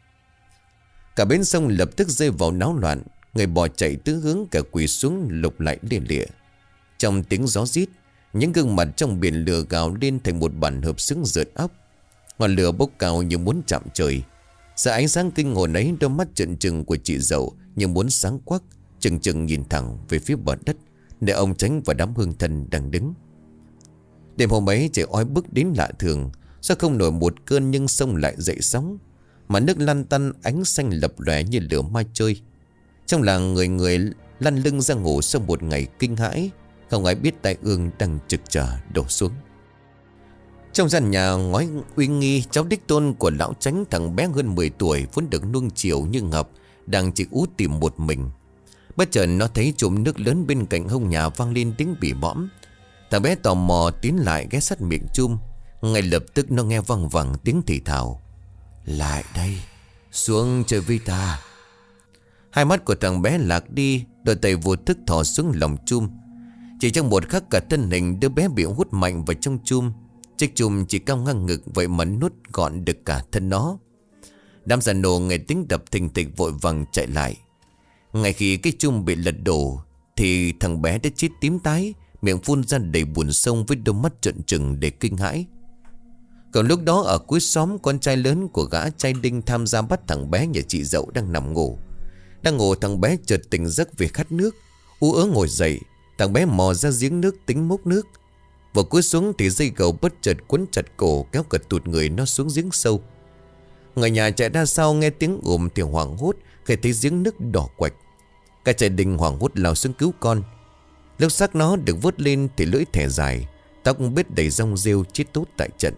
Speaker 1: Cả bến sông lập tức rơi vào náo loạn, người bò chạy tứ hướng, cả quỳ xuống lục lại lia lịa. Trong tiếng gió rít, những gương mặt trong biển lửa gào lên thành một bản hợp xứng rợn óc. Ngọn lửa bốc cao như muốn chạm trời. Giữa ánh sáng kinh hồn ấy, đôi mắt trợn trừng của chị dậu như muốn sáng quắc, chừng chừng nhìn thẳng về phía bờ đất nơi ông Tránh và đám hương thân đang đứng. Đêm hôm ấy trời oi bức đến lạ thường. Sao không nổi một cơn nhưng sông lại dậy sóng, mà nước lăn tăn ánh xanh lập lòe như lửa ma chơi. Trong làng người người lăn lưng ra ngủ sau một ngày kinh hãi, không ai biết tai ương đang trực chờ đổ xuống. Trong gian nhà ngói uy nghi, cháu đích tôn của lão Tránh, thằng bé hơn 10 tuổi vốn được nuông chiều như ngọc, đang chỉ ú tìm một mình. Bất chợt nó thấy chùm nước lớn bên cạnh hông nhà vang lên tiếng bỉ bõm. Thằng bé tò mò tiến lại ghé sát miệng chum. Ngay lập tức nó nghe văng vẳng tiếng thì thào: lại đây, xuống chơi với ta. Hai mắt của thằng bé lạc đi, đôi tay vô thức thò xuống lòng chum. Chỉ trong một khắc, cả thân hình đứa bé bị hút mạnh vào trong chum. Chiếc chum chỉ cao ngang ngực, vậy mà nuốt gọn được cả thân nó. Đám già nổ nghe tiếng đập thình thịch vội vàng chạy lại. Ngay khi cái chum bị lật đổ thì thằng bé đã chết tím tái, miệng phun ra đầy buồn sông với đôi mắt trợn trừng để kinh hãi. Còn lúc đó ở cuối xóm, con trai lớn của gã trai Đinh tham gia bắt thằng bé nhà chị Dậu đang nằm ngủ. Đang ngủ thằng bé chợt tỉnh giấc vì khát nước, ú ớ ngồi dậy. Thằng bé mò ra giếng nước tính múc nước. Vừa cúi xuống thì dây gầu bất chợt quấn chặt cổ, kéo cật tụt người nó xuống giếng sâu. Người nhà chạy ra sau nghe tiếng ồm thì hoảng hốt khi thấy giếng nước đỏ quạch. Cả trai Đinh hoảng hốt lao xuống cứu con. Lúc xác nó được vớt lên thì lưỡi thẻ dài, tóc bết đầy rong rêu, chết tốt tại trận.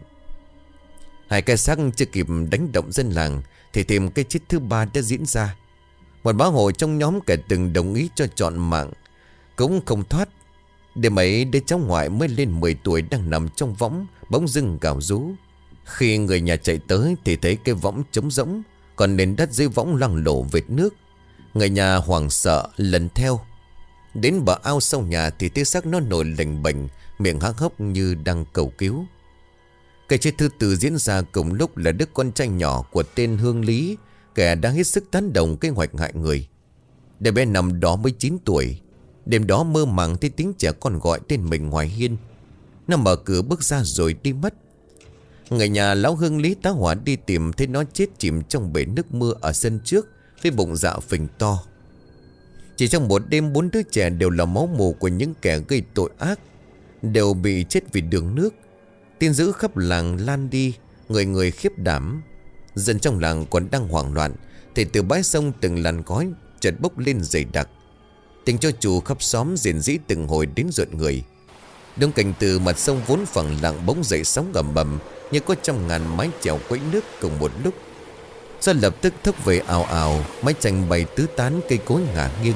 Speaker 1: Hai cái xác chưa kịp đánh động dân làng thì thêm cái chết thứ ba đã diễn ra. Một bá hội trong nhóm kẻ từng đồng ý cho chọn mạng cũng không thoát. Đêm ấy đứa cháu ngoại mới lên 10 tuổi đang nằm trong võng bỗng dưng gào rú. Khi người nhà chạy tới thì thấy cái võng trống rỗng, còn nền đất dưới võng loang lổ vệt nước. Người nhà hoảng sợ lần theo. Đến bờ ao sau nhà thì thấy xác nó nổi lềnh bềnh, miệng há hốc như đang cầu cứu. Cái chết thứ tư diễn ra cùng lúc là đứa con trai nhỏ của tên Hương Lý, kẻ đã hết sức tán đồng kế hoạch hại người. Đứa bé nằm đó mới 9 tuổi. Đêm đó mơ màng thấy tiếng trẻ con gọi tên mình ngoài hiên. Nó mở cửa bước ra rồi đi mất. Người nhà lão Hương Lý tá hỏa đi tìm thấy nó chết chìm trong bể nước mưa ở sân trước, với bụng dạ phình to. Chỉ trong một đêm 4 đứa trẻ đều là máu mù của những kẻ gây tội ác, đều bị chết vì đường nước. Tin dữ khắp làng lan đi, người người khiếp đảm. Dân trong làng còn đang hoảng loạn thì từ bãi sông từng làn khói chợt bốc lên dày đặc. Tình cho chủ khắp xóm rền rĩ từng hồi đến rợn người. Đông cảnh từ mặt sông vốn phẳng lặng bỗng dậy sóng ầm ầm, như có trăm ngàn mái chèo quẫy nước cùng một lúc. Gió lập tức thốc về ào ào, mái chành bay tứ tán, cây cối ngả nghiêng.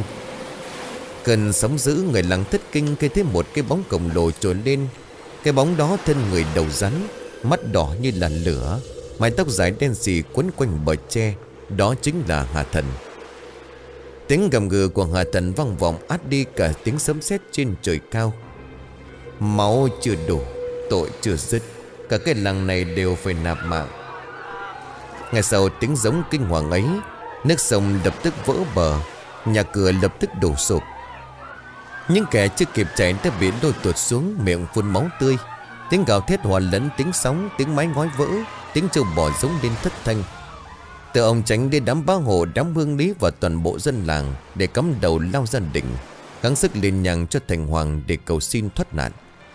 Speaker 1: Cơn sóng dữ, người làng thất kinh khi thấy một cái bóng khổng lồ trồi lên. Cái bóng đó thân người đầu rắn, mắt đỏ như là lửa, mái tóc dài đen xì quấn quanh bờ tre. Đó chính là Hà Thần. Tiếng gầm gừ của Hà Thần vang vọng át đi cả tiếng sấm sét trên trời cao. Máu chưa đủ, tội chưa dứt, cả cái làng này đều phải nạp mạng. Ngay sau tiếng giống kinh hoàng ấy, nước sông lập tức vỡ bờ, nhà cửa lập tức đổ sụp. Những kẻ chưa kịp chạy đã bị lôi tuột xuống, miệng phun máu tươi. Tiếng gào thét hòa lẫn tiếng sóng, tiếng mái ngói vỡ, tiếng trâu bò giống lên thất thanh. Từ ông Tránh đến đám bá hộ, đám Hương Lý và toàn bộ dân làng để cắm đầu lao gia đình, gắng sức lên nhang cho thành hoàng để cầu xin thoát nạn.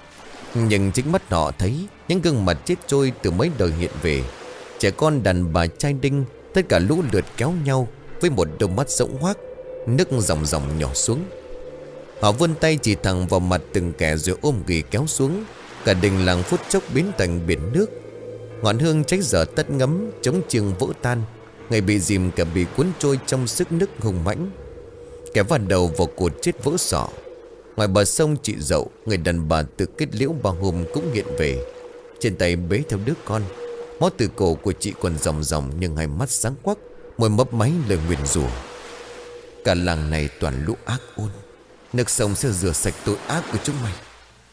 Speaker 1: Nhưng chính mắt họ thấy những gương mặt chết trôi từ mấy đời hiện về. Trẻ con, đàn bà, trai Đinh, tất cả lũ lượt kéo nhau với một đôi mắt rỗng hoác, nước ròng ròng nhỏ xuống. Họ vươn tay chỉ thẳng vào mặt từng kẻ rồi ôm ghì kéo xuống. Cả đình làng phút chốc biến thành biển nước. Ngọn hương cháy dở tắt ngấm, trống chiêng vỡ tan. Ngày bị dìm cả bị cuốn trôi trong sức nước hùng mãnh. Kẻ vào đầu vào cột chết vỡ sọ. Ngoài bờ sông chị Dậu, người đàn bà tự kết liễu 3 hôm cũng hiện về, trên tay bế theo đứa con. Máu từ cổ của chị còn ròng ròng, nhưng hai mắt sáng quắc, môi mấp máy lời nguyền rủa. Cả làng này toàn lũ ác ôn, nước sông sẽ rửa sạch tội ác của chúng mày.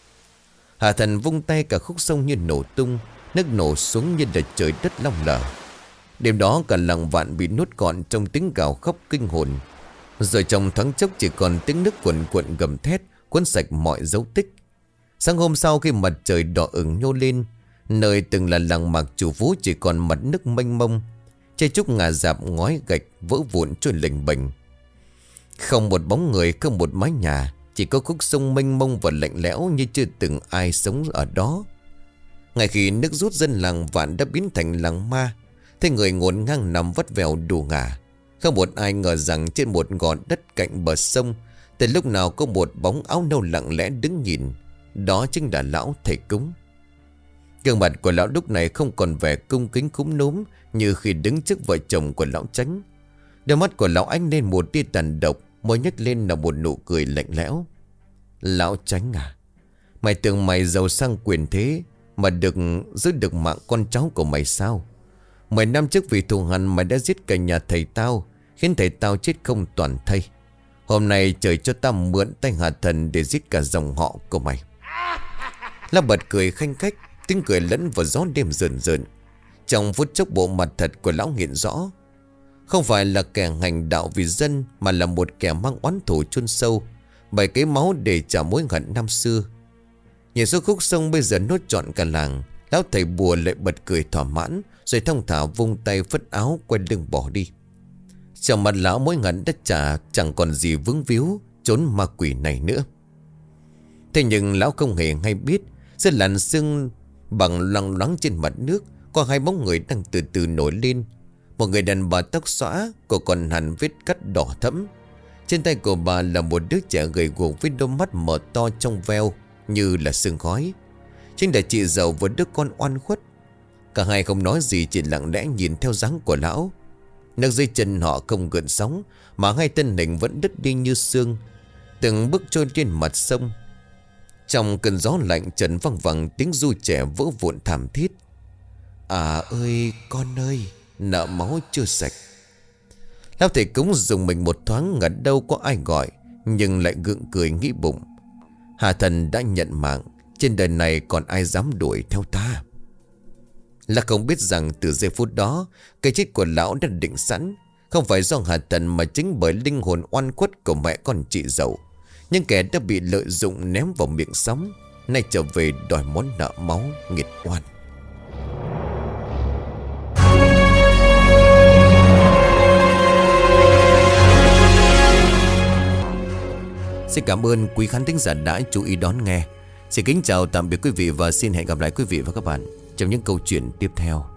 Speaker 1: Hà Thần vung tay, cả khúc sông như nổ tung, nước nổ xuống như là trời đất long lở. Đêm đó cả làng Vạn bị nuốt gọn trong tiếng gào khóc kinh hồn. Rồi trong thoáng chốc chỉ còn tiếng nước cuồn cuộn gầm thét, cuốn sạch mọi dấu tích. Sáng hôm sau, khi mặt trời đỏ ửng nhô lên, nơi từng là làng mạc chủ phú chỉ còn mặt nước mênh mông. Cây trúc ngả rạp, ngói gạch vỡ vụn trôi lềnh bềnh. Không một bóng người, không một mái nhà, chỉ có khúc sông mênh mông và lạnh lẽo như chưa từng ai sống ở đó. Ngay khi nước rút, dân làng Vạn đã biến thành làng ma. Thấy người ngổn ngang nằm vắt vẻo đù ngả. Không một ai ngờ rằng trên một gò đất cạnh bờ sông, từ lúc nào có một bóng áo nâu lặng lẽ đứng nhìn. Đó chính là lão thầy cúng. Gương mặt của lão lúc này không còn vẻ cung kính cúm núm như khi đứng trước vợ chồng của lão Tránh. Đôi mắt của lão ánh lên một tia tàn độc, môi nhếch lên là một nụ cười lạnh lẽo. Lão Tránh à, mày tưởng mày giàu sang quyền thế mà được giữ được mạng con cháu của mày sao? 10 năm trước vì thù hằn mày đã giết cả nhà thầy tao, khiến thầy tao chết không toàn thây. Hôm nay trời cho tao mượn tay Hà Thần để giết cả dòng họ của mày. Lão bật cười khanh khách, tiếng cười lẫn vào gió đêm rờn rợn. Trong phút chốc bộ mặt thật của lão hiện rõ. Không phải là kẻ hành đạo vì dân, mà là một kẻ mang oán thù chôn sâu, 7 cái máu để trả mối hận năm xưa. Nhìn số khúc sông bây giờ nốt trọn cả làng, lão thầy bùa lại bật cười thỏa mãn, rồi thong thả vung tay phất áo quay lưng bỏ đi. Trong mặt lão mối hận đã trả, chẳng còn gì vướng víu trốn ma quỷ này nữa. Thế nhưng lão không hề hay biết, dưới làn sương bằng loằng loáng trên mặt nước, có hai bóng người đang từ từ nổi lên. Một người đàn bà tóc xõa, cô còn hằn vết cắt đỏ thẫm. Trên tay của bà là một đứa trẻ gầy guộc với đôi mắt mở to trong veo như là sương khói. Chính là chị dâu với đứa con oan khuất. Cả hai không nói gì, chỉ lặng lẽ nhìn theo dáng của lão. Nước dưới chân họ không gợn sóng, mà hai thân hình vẫn đứt đi như xương, từng bước trôi trên mặt sông. Trong cơn gió lạnh trần văng vẳng tiếng ru trẻ vỡ vụn thảm thiết. À ơi con ơi, nợ máu chưa sạch. Lão thầy cúng dùng mình một thoáng, ngẩn đâu có ai gọi, nhưng lại gượng cười nghĩ bụng. Hà thần đã nhận mạng, trên đời này còn ai dám đuổi theo ta. Là không biết rằng từ giây phút đó, cái chết của lão đã định sẵn. Không phải do Hà thần mà chính bởi linh hồn oan khuất của mẹ con chị dâu. Nhưng kẻ đã bị lợi dụng ném vào miệng sóng, nay trở về đòi món nợ máu nghiệt oan. Xin cảm ơn quý khán thính giả đã chú ý đón nghe. Xin kính chào tạm biệt quý vị và xin hẹn gặp lại quý vị và các bạn trong những câu chuyện tiếp theo.